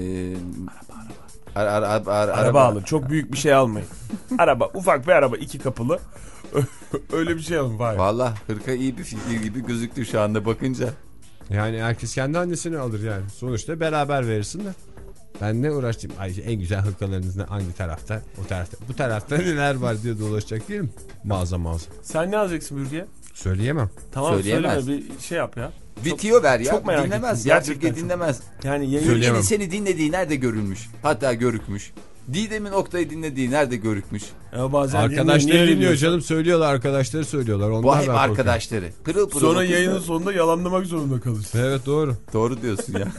araba araba. Ara, ara, ara, Araba alın. Çok büyük bir şey almayın. Araba. Ufak bir araba. iki kapılı. Öyle bir şey alın. Vay. Valla hırka iyi bir fikir gibi gözüktü şu anda bakınca. Yani herkes kendi annesini alır yani. Sonuçta beraber verirsin de. Ben ne uğraştım? Ay en güzel hırkalarınız ne? Hangi tarafta? O tarafta. Bu tarafta neler var diye dolaşacak değil mi? Mağaza mağaza. Sen ne alacaksın Bürge? Söyleyemem. Tamam Söyleyemez. söyleme bir şey yap ya. Bitiyor ver ya. çok merak Dinlemez ettim. ya. Gerçekten Türkiye çok. dinlemez. Yani yayın... Söyleyemem. Türkiye'nin seni dinlediği nerede görülmüş? Hatta görükmüş. Didem'in Oktay'ı dinlediği nerede görükmüş? Ya bazen Arkadaşları dinliyor, niye dinliyor dinliyorsun? canım, söylüyorlar, arkadaşlar söylüyorlar. Onlar Bu hep ben korkuyorum. arkadaşları. Pırıl pırıl. Sonra o kızlar. yayının sonunda yalanlamak zorunda kalırsın. Evet doğru. Doğru diyorsun ya.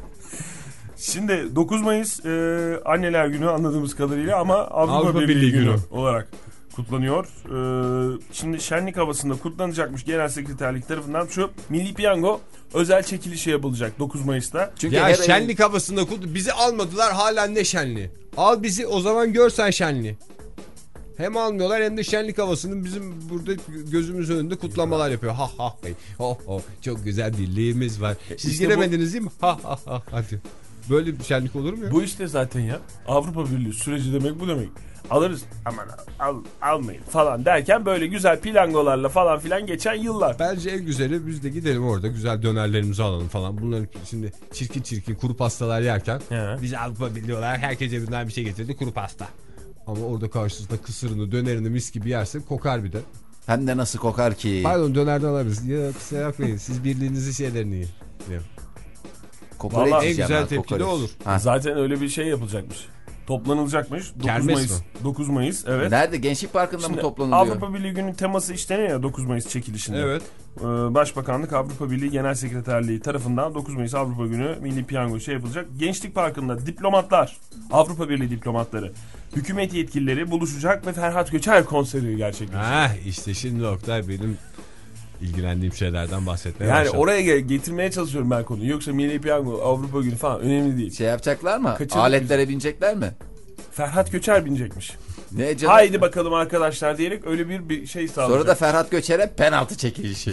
Şimdi dokuz Mayıs e, Anneler Günü anladığımız kadarıyla ama Avrupa, Avrupa Birliği, Birliği Günü, Günü olarak kutlanıyor. E, şimdi şenlik havasında kutlanacakmış genel sekreterlik tarafından şu Milli Piyango özel çekilişi yapılacak dokuz Mayıs'ta. Çünkü Ya her şenlik havasında kut- bizi almadılar, hala ne şenliği? Al bizi o zaman, görsen şenliği. Hem almıyorlar hem de şenlik havasının bizim burada gözümüz önünde kutlamalar yapıyor. Ha ha hey. Ho ho. Çok güzel birliğimiz var. Siz İşte giremediniz değil mi? Ha ha ha. Hadi. Böyle bir şenlik olur mu ya? Bu işte zaten ya Avrupa Birliği süreci demek bu demek. Alırız aman al, almayın falan derken böyle güzel piyangolarla falan filan geçen yıllar. Bence en güzeli biz de gidelim orada güzel dönerlerimizi alalım falan. Bunların şimdi çirkin çirkin kuru pastalar yerken He. biz Avrupa Birliği olarak herkes evinden bir şey getirdi, kuru pasta. Ama orada karşısında kısırını, dönerini mis gibi yersin, kokar bir de. hem de nasıl kokar ki. Pardon, dönerden alırız. Ya kusura bakmayın, siz birliğinizi şeylerini yiyin. diyor. Kokoreç Vallahi en yiyeceğim güzel ben, tepki de kokoreç. olur. Ha. Zaten öyle bir şey yapılacakmış. Toplanılacakmış. dokuz Kermes Mayıs. mi? dokuz Mayıs evet. Nerede? Gençlik Parkı'nda Şimdi mı toplanılıyor? Avrupa Birliği Günü teması işleniyor ya dokuz Mayıs çekilişinde. Evet. Ee, Başbakanlık Avrupa Birliği Genel Sekreterliği tarafından dokuz Mayıs Avrupa Günü Milli Piyango şey yapılacak. Gençlik Parkı'nda diplomatlar, Avrupa Birliği diplomatları, hükümet yetkilileri buluşacak ve Ferhat Göçer konseri gerçekleşecek. Ha işte şimdi Oktay benim ilgilendiğim şeylerden bahsetmeye Yani başladım. oraya gel- getirmeye çalışıyorum ben konuyu. Yoksa Milli Piyango, Avrupa Günü falan önemli değil. Şey yapacaklar mı? Kaçırdık Aletlere binecekler mi? Ferhat Göçer binecekmiş. Ne canım? Haydi bakalım arkadaşlar diyerek öyle bir, bir şey sağlayacak. Sonra da Ferhat Göçer'e penaltı çekilişi.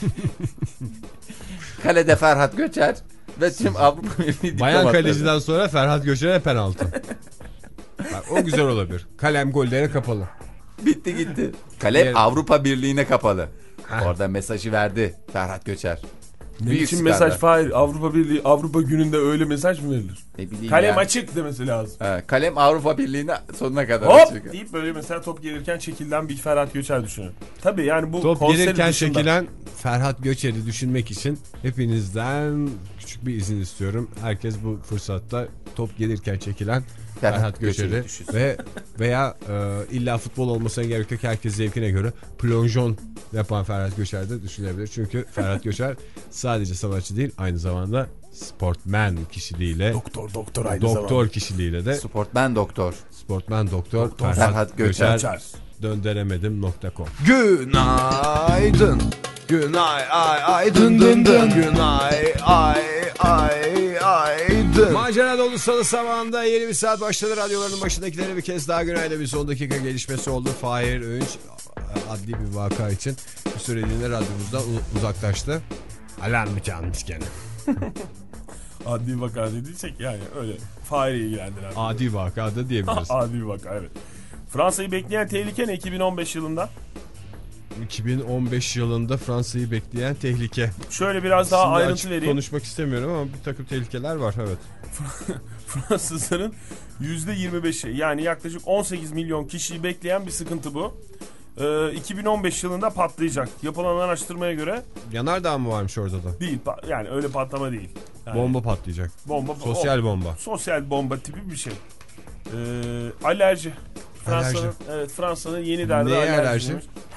Kalede Ferhat Göçer ve tüm Avrupa Birliği Bayan diplomatları. kaleciden sonra Ferhat Göçer'e penaltı. Bak, o güzel olabilir. Kalem gollere kapalı. Bitti gitti. Kalem Diğer- Avrupa Birliği'ne kapalı. Heh. Orada mesajı verdi Ferhat Göçer. Ne Büyük biçim skandal. mesaj Fahir? Avrupa Birliği, Avrupa Günü'nde öyle mesaj mı verilir? Ne bileyim Kalem ya. açık demesi lazım. Ha, kalem Avrupa Birliği'ne sonuna kadar Hop açık. deyip böyle mesela top gelirken çekilen bir Ferhat Göçer düşünün. Tabii yani bu Top konseri gelirken dışında. çekilen Ferhat Göçer'i düşünmek için hepinizden küçük bir izin istiyorum. Herkes bu fırsatta top gelirken çekilen Ferhat Ferhat Göçer'i Göçer'i düşünsün. ve veya e, illa futbol olmasına gerek yok, herkes zevkine göre plonjon yapan Ferhat Göçer de düşünebilir. Çünkü Ferhat Göçer sadece sanatçı değil, aynı zamanda sportman kişiliğiyle, Doktor doktor aynı doktor zamanda. kişiliğiyle de Sportman doktor. sportman doktor, Doktor Ferhat, Ferhat Göçer. Göçer dönderemedim nokta com. Günaydın. Günay ay ay dın dın dın. Günay ay ay ay dın. Macera dolu salı sabahında yeni bir saat başladı. Radyoların başındakilere bir kez daha günaydın. Bir son dakika gelişmesi oldu. Fahir Öğünç adli bir vaka için bir süreliğine radyomuzdan u- uzaklaştı. Alarm mı çalmış gene? Adli vaka dediysek yani öyle Fahir'i ilgilendiren. Adi vaka da diyebiliriz. Adli vaka evet. Fransa'yı bekleyen tehlike ne iki bin on beş yılında? iki bin on beş yılında Fransa'yı bekleyen tehlike. Şöyle biraz daha Şimdi ayrıntı açık vereyim. konuşmak istemiyorum ama bir takım tehlikeler var, evet. Fransızların yüzde yirmi beşi yani yaklaşık on sekiz milyon kişiyi bekleyen bir sıkıntı bu. Ee, iki bin on beş yılında patlayacak. Yapılan araştırmaya göre Yanardağ mı varmış orada da? değil pa- yani öyle patlama değil. Yani Bomba patlayacak. bomba Sosyal bomba. sosyal bomba tipi bir şey. Ee, alerji. Fransa'nın Alerji. evet Fransa'nın yeni derdi Neye alerji. alerji?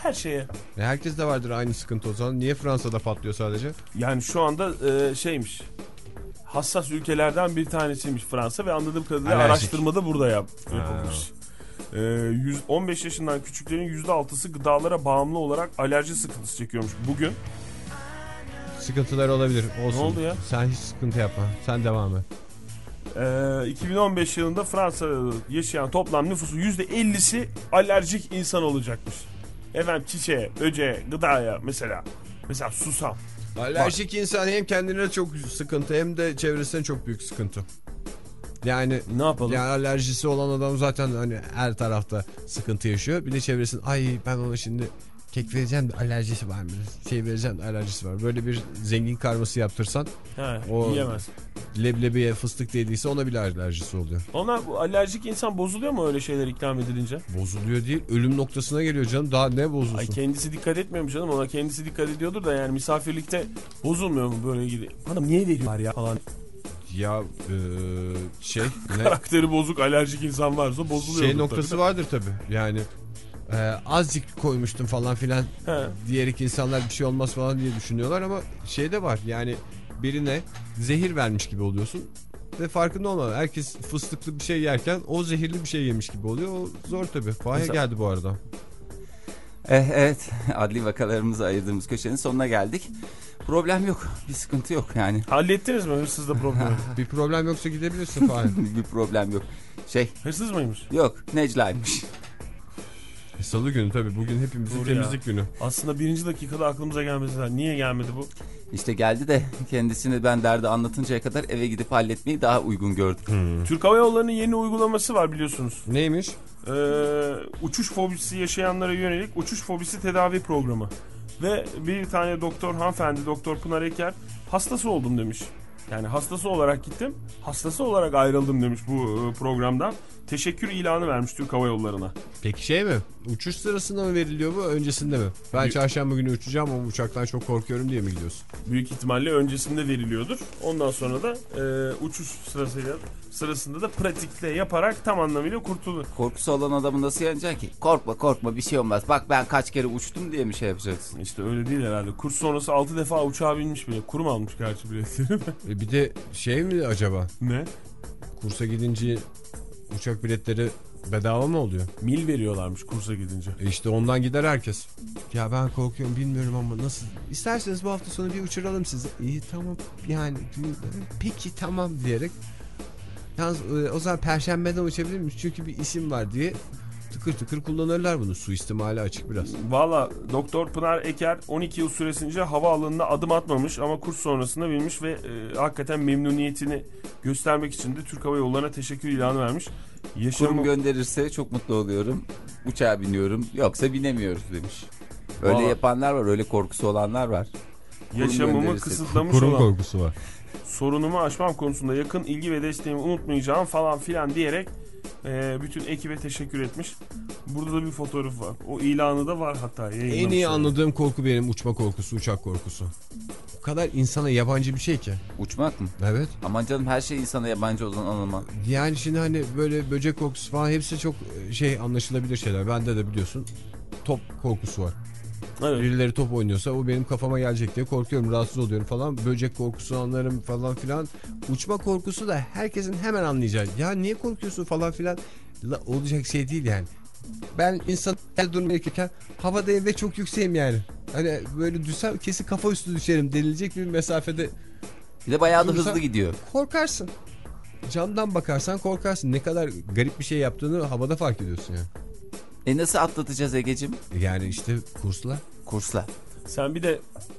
Her şeye. E herkes de vardır aynı sıkıntı o zaman. Niye Fransa'da patlıyor sadece? Yani şu anda e, şeymiş. Hassas ülkelerden bir tanesiymiş Fransa ve anladığım kadarıyla Alerjik. araştırmada burada yap, yapılmış. E, yüz, on beş yaşından küçüklerin yüzde altısı gıdalara bağımlı olarak alerji sıkıntısı çekiyormuş. Bugün Sıkıntılar olabilir. Olsun. Ne oldu ya? Sen hiç sıkıntı yapma. Sen devam et. e, iki bin on beş yılında Fransa'da yaşayan toplam nüfusun yüzde ellisi alerjik insan olacakmış. Efendim çiçeğe, böceğe, gıdaya mesela. Mesela susam. Alerjik insan hem kendine çok sıkıntı hem de çevresine çok büyük sıkıntı. Yani Ne yapalım? yani alerjisi olan adam zaten hani her tarafta sıkıntı yaşıyor. Bir de çevresinde ay ben ona şimdi kek vereceğim de alerjisi var mı? Şey vereceğim de alerjisi var. Böyle bir zengin karması yaptırsan He, o yiyemez. leblebiye fıstık değdiyse ona bile alerjisi oluyor. Onlar bu alerjik insan bozuluyor mu öyle şeyler ikram edilince? Bozuluyor değil, ölüm noktasına geliyor canım. Daha ne bozulsun? Ay kendisi dikkat etmiyor mu canım? Ona kendisi dikkat ediyordur da yani misafirlikte bozulmuyor mu böyle gibi? Hanım niye veriyorlar ya falan. Ya e, şey ne? Karakteri bozuk alerjik insan varsa bozuluyor. Şey noktası vardır tabii. Yani e, azıcık koymuştum falan filan He. diyerek insanlar bir şey olmaz falan diye düşünüyorlar ama şey de var. Yani birine zehir vermiş gibi oluyorsun ve farkında olmadan herkes fıstıklı bir şey yerken o zehirli bir şey yemiş gibi oluyor. O zor tabii. Fahir Mesela- geldi bu arada. Eh, evet, adli vakalarımızı ayırdığımız köşenin sonuna geldik. Problem yok, bir sıkıntı yok yani. Hallettiniz mi hırsızla problemi? Bir problem yoksa gidebilirsin Fahir. Bir problem yok. Şey, Hırsız mıymış? yok, Necla'ymış. E, Salı günü tabii. Bugün hepimizin Doğru temizlik ya. günü. Aslında birinci dakikada aklımıza gelmesi lazım. Niye gelmedi bu? İşte geldi de kendisini ben derdi anlatıncaya kadar eve gidip halletmeyi daha uygun gördüm. Türk Hava Yolları'nın yeni uygulaması var biliyorsunuz. Neymiş? Ee, uçuş fobisi yaşayanlara yönelik uçuş fobisi tedavi programı. Ve bir tane doktor hanımefendi Doktor Pınar Eker hastası oldum demiş. Yani hastası olarak gittim. Hastası olarak ayrıldım demiş bu e, programdan. Teşekkür ilanı vermiş Türk Hava Yolları'na. Peki şey mi? Uçuş sırasında mı veriliyor bu öncesinde mi? Ben Bir- çarşamba günü uçacağım ama uçaktan çok korkuyorum diye mi gidiyorsun? Büyük ihtimalle öncesinde veriliyordur. Ondan sonra da e, uçuş sırasıyla sırasında da pratikle yaparak tam anlamıyla kurtulur. Korkusu olan adamı nasıl yeneceksin ki? Korkma korkma bir şey olmaz. Bak ben kaç kere uçtum diye mi şey yapacaksın? İşte öyle değil herhalde. Kurs sonrası altı defa uçağa binmiş bile. Kurum almış gerçi biletleri. E bir de şey mi acaba? Ne? Kursa gidince uçak biletleri bedava mı oluyor? Mil veriyorlarmış kursa gidince. E işte ondan gider herkes. Ya ben korkuyorum bilmiyorum ama nasıl? İsterseniz bu hafta sonu bir uçuralım sizi. İyi tamam yani peki tamam diyerek. Yalnız e, o zaman perşembeden uçabilir miyiz? Çünkü bir işim var diye tıkır tıkır kullanırlar bunu. Suistimali açık biraz. Valla Doktor Pınar Eker on iki yıl süresince havaalanına adım atmamış ama kurs sonrasında binmiş ve e, hakikaten memnuniyetini göstermek için de Türk Hava Yolları'na teşekkür ilanı vermiş. Kurum Yaşamı... gönderirse çok mutlu oluyorum. Uçağa biniyorum yoksa binemiyoruz demiş. Öyle Vallahi- yapanlar var, öyle korkusu olanlar var. Kurum Yaşamımı gönderirse- kısıtlamış Kurum olan korkusu var. sorunumu aşmam konusunda yakın ilgi ve desteğimi unutmayacağım falan filan diyerek e, bütün ekibe teşekkür etmiş. Burada da bir fotoğraf var. O ilanı da var hatta. En iyi yayınlamışlar. anladığım korku benim uçma korkusu, uçak korkusu. O kadar insana yabancı bir şey ki. Uçmak mı? Evet. Aman canım her şey insana yabancı olan anlama. Yani şimdi hani böyle böcek korkusu falan hepsi çok şey anlaşılabilir şeyler. Bende de biliyorsun top korkusu var. Evet. Birileri top oynuyorsa o benim kafama gelecek diye korkuyorum, rahatsız oluyorum falan. Böcek korkusu anlarım falan filan. Uçma korkusu da herkesin hemen anlayacağı. Ya niye korkuyorsun falan filan. La, olacak şey değil yani. Ben insan her durum gerekirken havadayım ve çok yükseğim yani. Hani böyle düşsem kesin kafa üstü düşerim. Delilecek bir mesafede Bir de bayağı da Durursa- hızlı gidiyor. korkarsın. Camdan bakarsan korkarsın. Ne kadar garip bir şey yaptığını havada fark ediyorsun yani. E nasıl atlatacağız Egeciğim? Yani işte kursla. Kursla. Sen bir de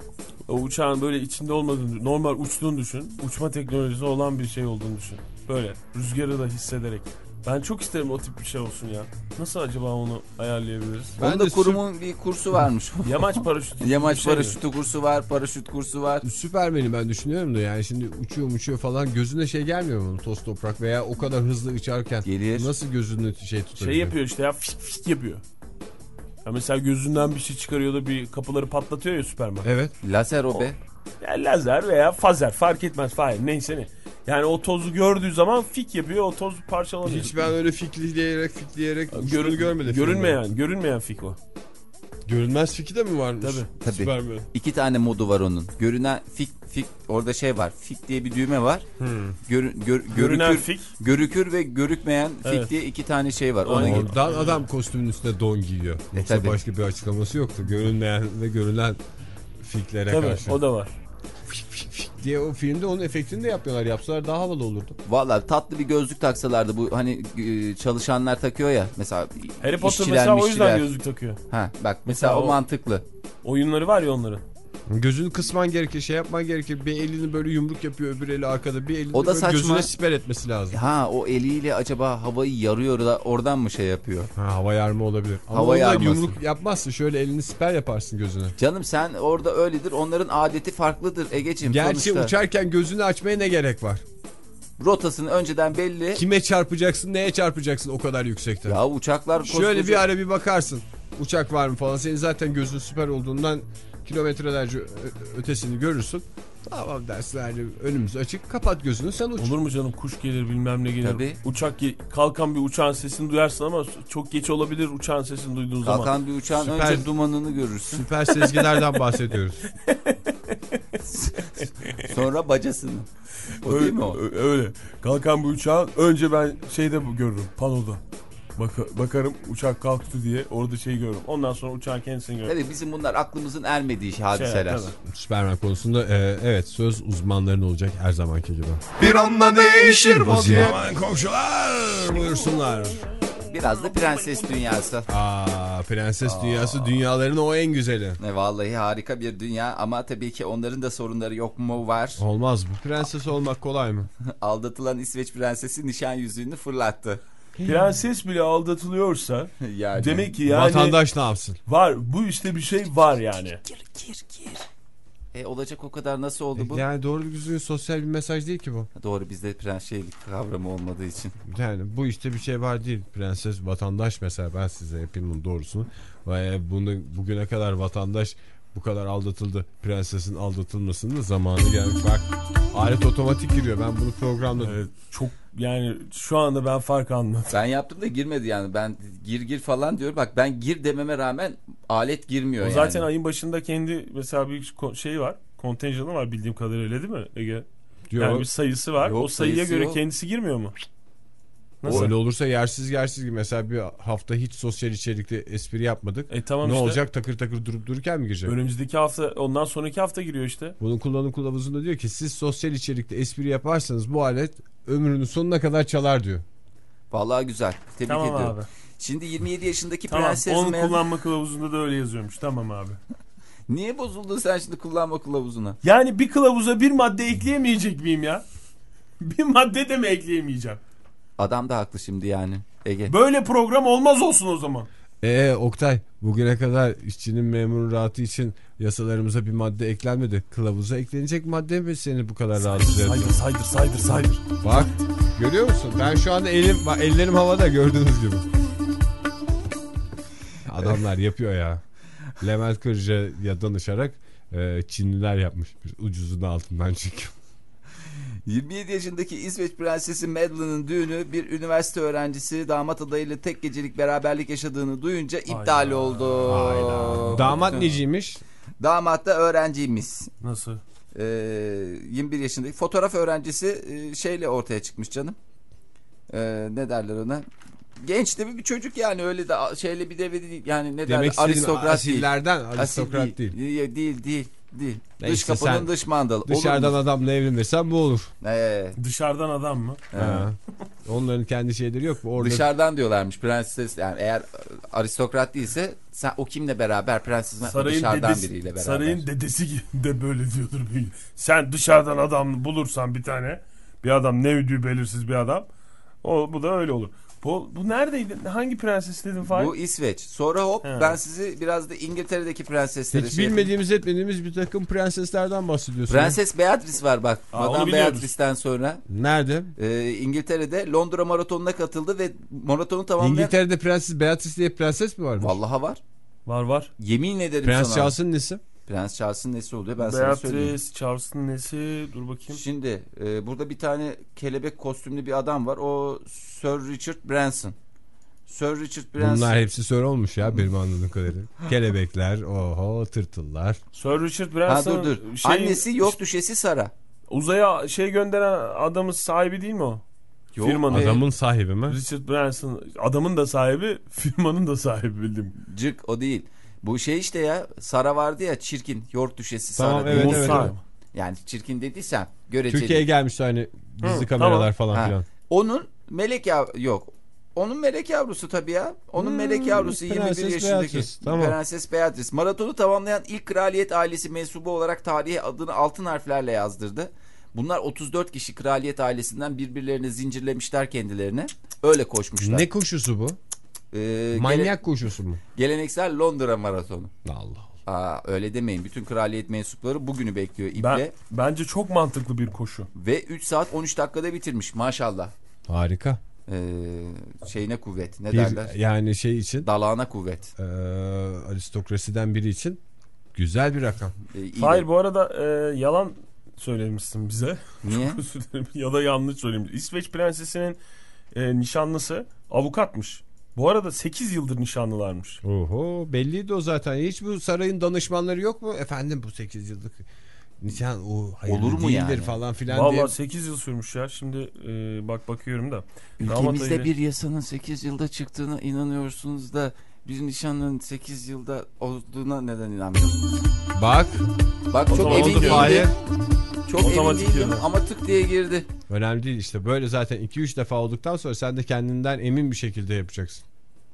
o uçağın böyle içinde olmadığını, normal uçtuğunu düşün. Uçma teknolojisi olan bir şey olduğunu düşün. Böyle rüzgarı da hissederek. Ben çok isterim o tip bir şey olsun ya. Nasıl acaba onu ayarlayabiliriz? Ben Onun da de kurumun bir kursu varmış. Yamaç paraşütü. Yamaç bir şey mi? paraşütü kursu var, paraşüt kursu var. Süpermen'i ben düşünüyorum da yani şimdi uçuyor uçuyor falan gözüne şey gelmiyor mu toz toprak veya o kadar hızlı uçarken Gelir. nasıl gözünü şey tutabiliyor? Şey yapıyor işte ya fik fik yapıyor. Ya mesela gözünden bir şey çıkarıyor da bir kapıları patlatıyor ya Süperman. Evet. Lazer o be. Ya lazer veya fazer fark etmez. Hayır neyse ne. Yani o tozu gördüğü zaman fik yapıyor, o toz parçalanıyor. Hiç ben öyle fikleyerek fikleyerek uçtuğunu Görün, görmedim. görünmeyen, görünmeyen fik o. Görünmez Fiki de mi varmış? Tabii. Tabii. Süpermen. İki tane modu var onun. Görünen fik fik orada şey var. Fik diye bir düğme var. Hmm. Gör, gör, Görünen görükür, fik. görükür ve görükmeyen fik Evet. diye iki tane şey var. Ona Aynen. gir- Oradan adam kostümün üstüne don giyiyor. Yoksa tabii. başka bir açıklaması yoktu. Görünmeyen ve görünen fiklere Tabii karşı. o da var. Diye o filmde onun efektini de yapıyorlar. Yapsalar daha havalı olurdu. Vallahi tatlı bir gözlük taksalardı bu hani e, çalışanlar takıyor ya mesela Harry Potter işçiler, mesela o mişçiler. yüzden gözlük takıyor. Ha bak mesela, Mesela o o- mantıklı. Oyunları var ya onların. Gözünü kısman gerekir, şey yapman gerekir. Bir elini böyle yumruk yapıyor, öbür eli arkada. Bir elini O da böyle saçma. gözüne siper etmesi lazım. Ha o eliyle acaba havayı yarıyor da oradan mı şey yapıyor? Ha, hava yarma olabilir. Ama Hava onda yarması. yumruk yapmazsın. Şöyle elini siper yaparsın gözüne. Canım sen orada öyledir. Onların adeti farklıdır Egeciğim. Gerçi sonuçta. uçarken gözünü açmaya ne gerek var? Rotasını önceden belli. Kime çarpacaksın, neye çarpacaksın o kadar yüksekte? Ya uçaklar koskoca... Şöyle bir ara bir bakarsın. Uçak var mı falan. Senin zaten gözün süper olduğundan kilometrelerce ö- ötesini görürsün. Tamam dersin, yani önümüz açık. Kapat gözünü, sen uç. Olur mu canım, kuş gelir bilmem ne gelir. Tabii. Uçak ge- kalkan bir uçağın sesini duyarsın ama çok geç olabilir uçağın sesini duyduğun zaman. Kalkan bir uçağın Süper- önce dumanını görürsün. Süper sezgilerden bahsediyoruz. Sonra bacasını. O değil mi o? Öyle, öyle. Kalkan bir uçağın önce ben şeyde bu- görürüm, panoda. Baka- bakarım uçak kalktı diye orada şey görürüm. Ondan sonra uçağın kendisini görürüm. Tabii bizim bunlar aklımızın ermediği hadiseler. Şey, Süperman konusunda e, evet, söz uzmanların olacak her zamanki gibi. Bir anda değişir vaziyet. Aman komşular buyursunlar. Biraz da prenses dünyası. Aa, prenses dünyası dünyaların o en güzeli. Ne vallahi harika bir dünya ama tabii ki onların da sorunları yok mu var. Olmaz bu. Prenses olmak kolay mı? Aldatılan İsveç prensesi nişan yüzüğünü fırlattı. Prenses bile aldatılıyorsa Yani. demek ki yani Vatandaş ne yapsın? var, bu işte bir şey var yani. Gir gir gir. E olacak o kadar, nasıl oldu bu? Yani doğru düzgün sosyal bir mesaj değil ki bu. Doğru, bizde prens şeylik kavramı olmadığı için. Yani bu işte bir şey var değil. Prenses, vatandaş mesela, ben size yapayım bunun doğrusunu. Ve bunu bugüne kadar vatandaş bu kadar aldatıldı. Prensesin aldatılmasının da zamanı gelmiş. Bak, alet otomatik giriyor. Ben bunu programladım. Evet, çok yani şu anda ben fark anladım. Ben yaptım da girmedi yani. Ben gir gir falan diyorum. Bak ben gir dememe rağmen alet girmiyor O yani. zaten ayın başında kendi mesela bir ko- şey var. Kontenjanı var bildiğim kadarıyla, değil mi Ege? Diyor. Yani bir sayısı var. Yok, o sayıya sayısı göre yok. kendisi girmiyor mu? Nasıl? Öyle olursa yersiz yersiz gibi. Mesela bir hafta hiç sosyal içerikli espri yapmadık. E tamam Ne işte. olacak? Takır takır durup dururken mi girecek? Önümüzdeki hafta, ondan sonraki hafta giriyor işte. Bunun kullanım kılavuzunda diyor ki siz sosyal içerikte espri yaparsanız bu alet ömrünün sonuna kadar çalar diyor. Vallahi güzel. Tebrik Tamam ediyorum. abi. Şimdi yirmi yedi yaşındaki Tamam. prenses Onun Mel- kullanma kılavuzunda da öyle yazıyormuş. Tamam abi. Niye bozuldun sen şimdi kullanma kılavuzuna? Yani bir kılavuza bir madde ekleyemeyecek miyim ya? Bir madde de mi ekleyemeyeceğim? Adam da haklı şimdi yani. Ege. Böyle program olmaz olsun o zaman. Eee Oktay, bugüne kadar işçinin, memurun rahatı için yasalarımıza bir madde eklenmedi. Kılavuza eklenecek madde mi seni bu kadar rahatsız ediyor? Saydır saydır saydır saydır. Bak, görüyor musun? Ben şu anda elim, bak, ellerim havada, gördüğünüz gibi. Adamlar yapıyor ya. Levent Kırca'ya danışarak e, Çinliler yapmış. Bir ucuzun altından çünkü. yirmi yedi yaşındaki İsveç prensesi Madeline'ın düğünü bir üniversite öğrencisi damat adayıyla tek gecelik beraberlik yaşadığını duyunca iptal Hayda. oldu. Hayda. Damat neciymiş? Damat da öğrenciymiş. Nasıl? Ee, yirmi bir yaşındaki fotoğraf öğrencisi e, şeyle ortaya çıkmış canım. Ee, ne derler ona? Genç de bir çocuk yani, öyle de şeyle bir de değil yani, ne derler, Demek istediğin aristokrat değil. asillerden, Asil aristokrat değil. Değil değil değil. değil. Neyse, Dış kapının sen dış mandalı. Dışarıdan Olur mu? adamla evlenirsen bu olur. Ee, Dışarıdan adam mı? Ha. Onların kendi şeyleri yok mu? Orada dışarıdan diyorlarmış prenses, yani eğer aristokrat değilse sen o kimle beraber, prenses Sarayın dışarıdan dedesi, biriyle beraber. sarayın dedesi de böyle diyordur. Sen dışarıdan adam bulursan bir tane, bir adam, ne ödüğü belirsiz bir adam, o bu da öyle olur. Bu, bu neredeydi? Hangi prenses dedin Fahir? Bu İsveç. Sonra hop He. ben sizi biraz da İngiltere'deki prenseslere hiç şey yapayım. bilmediğimiz etmediğimiz bir takım prenseslerden bahsediyorsun. Prenses Beatrice var bak. Aa, onu Madame biliyoruz. Beatrice'den sonra Nerede? e, İngiltere'de Londra maratonuna katıldı ve maratonu tamamlayan... İngiltere'de Prenses Beatrice diye prenses mi varmış? Vallahi var. Var var. Yemin ederim Prens sana. Charles'ın nesi? Prens Charles'ın nesi oluyor ben sana söyleyeyim. Beatrice, Charles'ın nesi? Dur bakayım. Şimdi e, burada bir tane kelebek kostümlü bir adam var. O Sir Richard Branson. Sir Richard Branson. Bunlar hepsi Sir olmuş ya benim anladığım kadarıyla. Kelebekler, oho, tırtıllar. Sir Richard Ha Branson. dur dur. Şey, Annesi yok düşesi Sara. Uzaya şey gönderen adamın sahibi değil mi o? Yok Firmanın. be. Adamın sahibi mi? Richard Branson adamın da sahibi, firmanın da sahibi bildim. Cık o değil. Bu şey işte ya Sara vardı ya çirkin York düşesi Sara. Tamam, diye. evet, Musa. evet, evet. Yani çirkin dediysem göreceli. Türkiye'ye gelmiş hani gizli Hı, kameralar tamam. falan Ha. filan. Onun melek yav yok. Onun melek yavrusu tabii ya. Onun Hmm, melek yavrusu yirmi bir Prenses yaşındaki. Beatrice, tamam. Prenses Beatrice. Maratonu tamamlayan ilk kraliyet ailesi mensubu olarak tarihe adını altın harflerle yazdırdı. Bunlar otuz dört kişi kraliyet ailesinden birbirlerine zincirlemişler kendilerine. Öyle koşmuşlar. Ne koşusu bu? Ee, Manyak gele- koşusu mu? geleneksel Londra maratonu. Allah Allah. Aa, öyle demeyin. Bütün kraliyet mensupları bugünü bekliyor iple. Ben, bence çok mantıklı bir koşu. Ve üç saat on üç dakikada bitirmiş maşallah. Harika. Ee, şeyine kuvvet. Ne Bir, derler? yani şey için Dalağına kuvvet. e, aristokrasiden biri için güzel bir rakam. Ee, iyi Hayır de- bu arada e, yalan söylemişsin bize. Niye? Özür dilerim. Ya da yanlış söylemişsin. İsveç prensesinin e, nişanlısı avukatmış. Bu arada sekiz yıldır nişanlılarmış. Oho, belliydi o zaten. Hiç bu sarayın danışmanları yok mu? Efendim bu sekiz yıllık nişan o hayırlı Olur mu değildir yani? falan filan diye. Vallahi sekiz yıl sürmüş ya. Şimdi e, bak bakıyorum da. Damat Ülkemizde ayı- bir yasanın sekiz yılda çıktığına inanıyorsunuz da bir nişanın sekiz yılda olduğuna neden inanmıyorsunuz? Bak, Bak çok Otomatik emin oldu Fahir. değildim. Çok emin Otomatik değildim girdi. ama tık diye girdi. Önemli değil işte. Böyle zaten iki üç defa olduktan sonra sen de kendinden emin bir şekilde yapacaksın.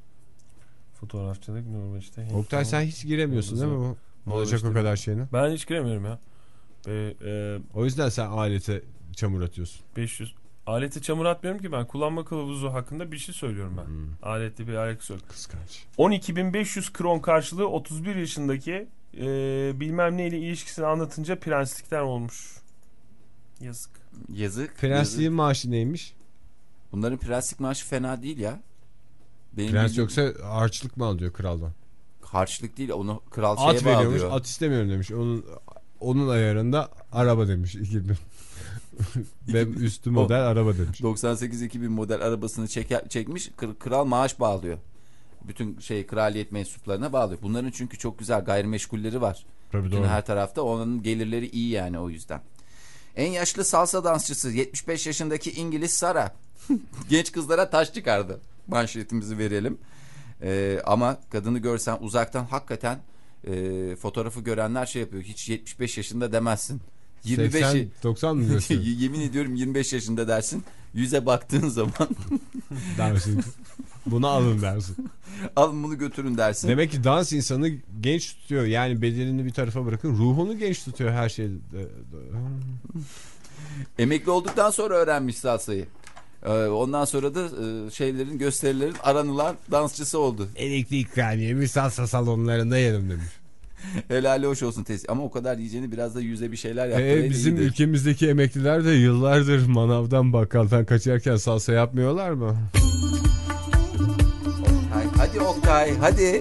Fotoğrafçılık Norveç'te. Oktay sen hiç giremiyorsun değil mi bu? Olacak o kadar şeyine. Ben hiç giremiyorum ya. Ve, e, O yüzden sen alete çamur atıyorsun. beş yüz alete çamur atmıyorum ki ben. Kullanma kılavuzu hakkında bir şey söylüyorum ben. Hmm. Aletli bir alet söylüyorum. Kıskanç. on iki bin beş yüz kron karşılığı otuz bir yaşındaki e, bilmem neyle ilişkisini anlatınca prenslikten olmuş. Yazık. Yazık. Prensliğin yazık. maaşı neymiş? Bunların prenslik maaşı fena değil ya. Benim Prens bildiğim- yoksa harçlık mı alıyor kraldan? harçlık değil onu kral şeye At veriyormuş, bağlıyor. at istemiyorum demiş. Onun onun ayarında araba demiş iki bin. Ve üstü model araba demiş. doksan sekiz iki bin model arabasını çeker, çekmiş kır- kral maaş bağlıyor. Bütün şey kraliyet mensuplarına bağlıyor. Bunların çünkü çok güzel gayrimeşgulleri var. Tabii Bütün doğru. her tarafta onun gelirleri iyi yani o yüzden. En yaşlı salsa dansçısı yetmiş beş yaşındaki İngiliz Sara. Genç kızlara taş çıkardı. Manşetimizi verelim. Ee, ama kadını görsen uzaktan hakikaten e, fotoğrafı görenler şey yapıyor. Hiç yetmiş beş yaşında demezsin. yirmi beş seksen doksan mı gösteriyor? yemin ediyorum yirmi beş yaşında dersin. Yüze baktığın zaman dersin. Bunu alın dersin. alın bunu götürün dersin. Demek ki dans insanı genç tutuyor. Yani bedenini bir tarafa bırakın. Ruhunu genç tutuyor her şeyde. Emekli olduktan sonra öğrenmiş salsayı. Ee, ondan sonra da e, şeylerin gösterilerin aranılan dansçısı oldu. Elektrik ikramiyemi salsa salonlarında yerim demiş. Helali hoş olsun teyze. Ama o kadar yiyeceğini biraz da yüze bir şeyler yaptıraydı. Ee, bizim iyiydi. ülkemizdeki emekliler de yıllardır manavdan bakkaldan kaçarken salsa yapmıyorlar mı? Ay, hadi Oktay hadi.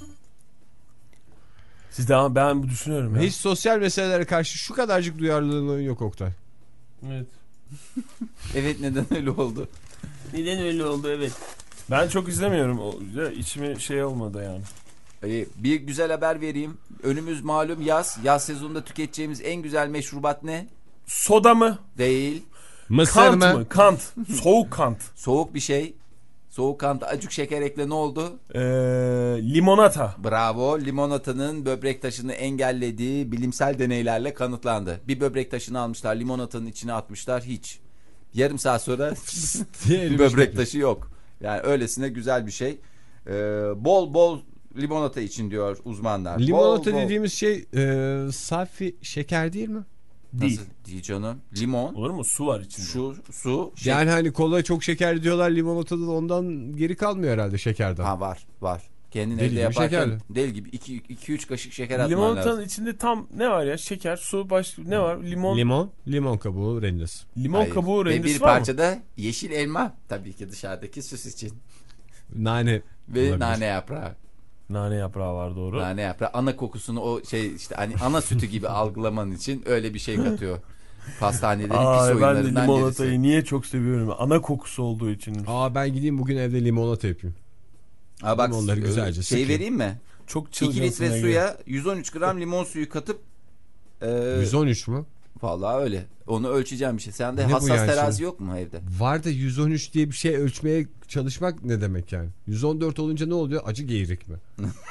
Siz de ama ben bu düşünüyorum ya. Hiç sosyal meselelere karşı şu kadarcık duyarlılığın yok Oktay. Evet. Evet neden öyle oldu? Neden öyle oldu evet. Ben çok izlemiyorum. O, ya, içime şey olmadı yani. Ee, bir güzel haber vereyim. Önümüz malum yaz. Yaz sezonunda tüketeceğimiz en güzel meşrubat ne? Soda mı? Değil. Mısır Kant mı? mı? Kant. Soğuk kant. Soğuk bir şey. Soğuk kanta acık şeker ekle ne oldu? Ee, limonata. Bravo. Limonatanın böbrek taşını engellediği bilimsel deneylerle kanıtlandı. Bir böbrek taşını almışlar, limonatanın içine atmışlar, hiç. Yarım saat sonra Diye böbrek taşı yok. Yani öylesine güzel bir şey. Ee, bol bol limonata için diyor uzmanlar. Limonata bol, bol. dediğimiz şey e, safi şeker değil mi? Nasıl değil canım? Limon, Olur mu? Su var içinde. şu, su, şey. Yani hani kola çok şeker diyorlar, limonatada da ondan geri kalmıyor herhalde şekerden. Ha var, var. Kendin Deli evde gibi yaparken şekerli. deli gibi iki üç kaşık şeker atman Limonatanın lazım. içinde tam ne var ya? Şeker, su, baş ne var? Limon. Limon, limon kabuğu rendesi. Limon Hayır. kabuğu Ve rendesi bir var mı? parça da yeşil elma. Tabii ki dışarıdaki süs için. Nane Ve olabilir. nane yaprağı. Nane yaprağı var doğru. Nane yaprağı. Ana kokusunu o şey işte hani ana sütü gibi algılaman için öyle bir şey katıyor. Pastanelerin pis Ay, ben de oyunlarından limonatayı birisi. niye çok seviyorum? Ana kokusu olduğu için. Aa ben gideyim bugün evde limonata yapayım. Aa, bak, Onları güzelce şey sıkayım. vereyim mi? Çok iki çılgınsın litre Ege. suya yüz on üç gram limon suyu katıp e, yüz on üç mü? vallahi öyle. Onu ölçeceğim bir şey. Sende Ne bu hassas yani terazi şimdi? yok mu evde? Var da yüz on üç diye bir şey ölçmeye çalışmak ne demek yani? yüz on dört olunca ne oluyor? Acı geğirik mi?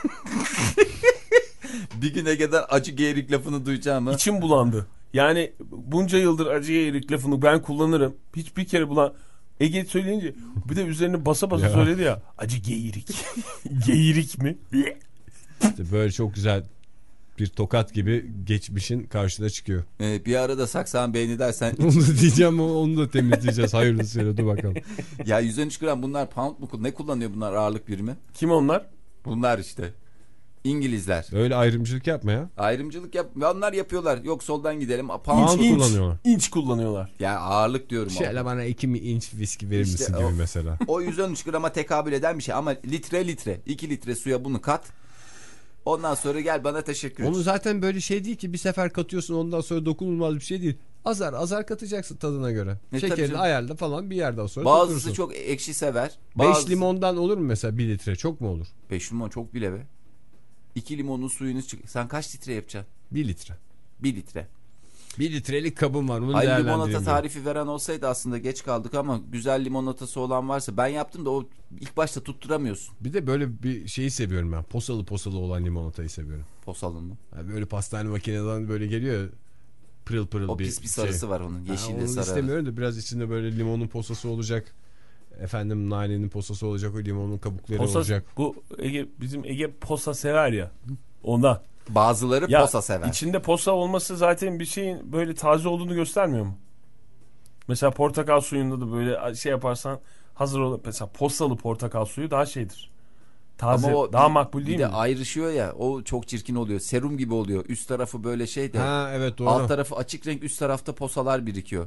Bir güne kadar acı geğirik lafını duyacağım mı? İçim bulandı. Yani bunca yıldır acı eğrik lafını ben kullanırım. Hiçbir kere bulan... Ege söyleyince bir de üzerine basa basa Ya. söyledi ya. Acı geğirik. Geğirik mi? İşte böyle çok güzel bir tokat gibi geçmişin karşına çıkıyor. Ee, bir arada saksan beğeni dersen Onu da diyeceğim ama onu da temizleyeceğiz. Hayırlısıyla dur bakalım. ya yüz on üç gram bunlar pound mu? Ne kullanıyor bunlar ağırlık birimi? Kim onlar? Bunlar işte. İngilizler. Öyle ayrımcılık yapma ya. Ayrımcılık yap. Onlar yapıyorlar. Yok soldan gidelim. Pound. Pound İnç, kullanıyorlar. İnç kullanıyorlar. Ya ağırlık diyorum. Şöyle abi. bana iki inç viski verir İşte misin o- gibi mesela. O yüz on üç grama tekabül eden bir şey ama litre litre. iki litre suya bunu kat. Ondan sonra gel bana teşekkür et. Onu zaten böyle şey değil ki bir sefer katıyorsun ondan sonra dokunulmaz bir şey değil. Azar azar katacaksın tadına göre. E, tabii Şekerini canım. ayarla falan bir yerden sonra Bazısı tutursun. çok ekşi sever. beş Bazısı... limondan olur mu mesela bir litre çok mu olur? beş limon çok bile be. iki limonun suyunu çık. Sen kaç litre yapacaksın? bir litre. bir litre. bir litrelik kabım var onu Ay limonata değerlendireyim. tarifi veren olsaydı aslında geç kaldık ama güzel limonatası olan varsa ben yaptım da o ilk başta tutturamıyorsun. Bir de böyle bir şeyi seviyorum ben. Posalı posalı olan limonatayı seviyorum. Posalın mı? Yani böyle pastane makineden böyle geliyor pırıl pırıl O bir pis bir şey. sarısı var onun. Ha, Yeşille onu sarı. istemiyorum da biraz içinde böyle limonun posası olacak. Efendim nanenin posası olacak. O limonun kabukları Posa, olacak. bu Ege, bizim Ege posa sever ya. Ondan. Bazıları Ya, posa sever. İçinde posa olması zaten bir şeyin böyle taze olduğunu göstermiyor mu? Mesela portakal suyunda da böyle şey yaparsan hazır olur. Mesela posalı portakal suyu daha şeydir. Taze, Ama o daha bir- makbul değil bir de mi? ayrışıyor ya, o çok çirkin oluyor. Serum gibi oluyor. Üst tarafı böyle şey de. Ha evet doğru. Alt tarafı açık renk, üst tarafta posalar birikiyor.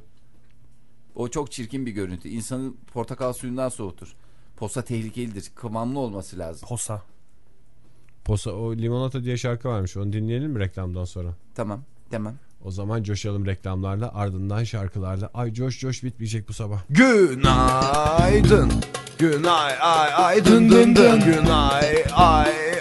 O çok çirkin bir görüntü. İnsanı portakal suyundan soğutur. Posa tehlikelidir. Kıvamlı olması lazım. Posa. Posa o limonata diye şarkı varmış. Onu dinleyelim mi reklamdan sonra? Tamam. Tamam. O zaman coşalım reklamlarla ardından şarkılarla. Ay coş coş bitmeyecek bu sabah. Günaydın. Günay ay ay dın dın dın. Günay ay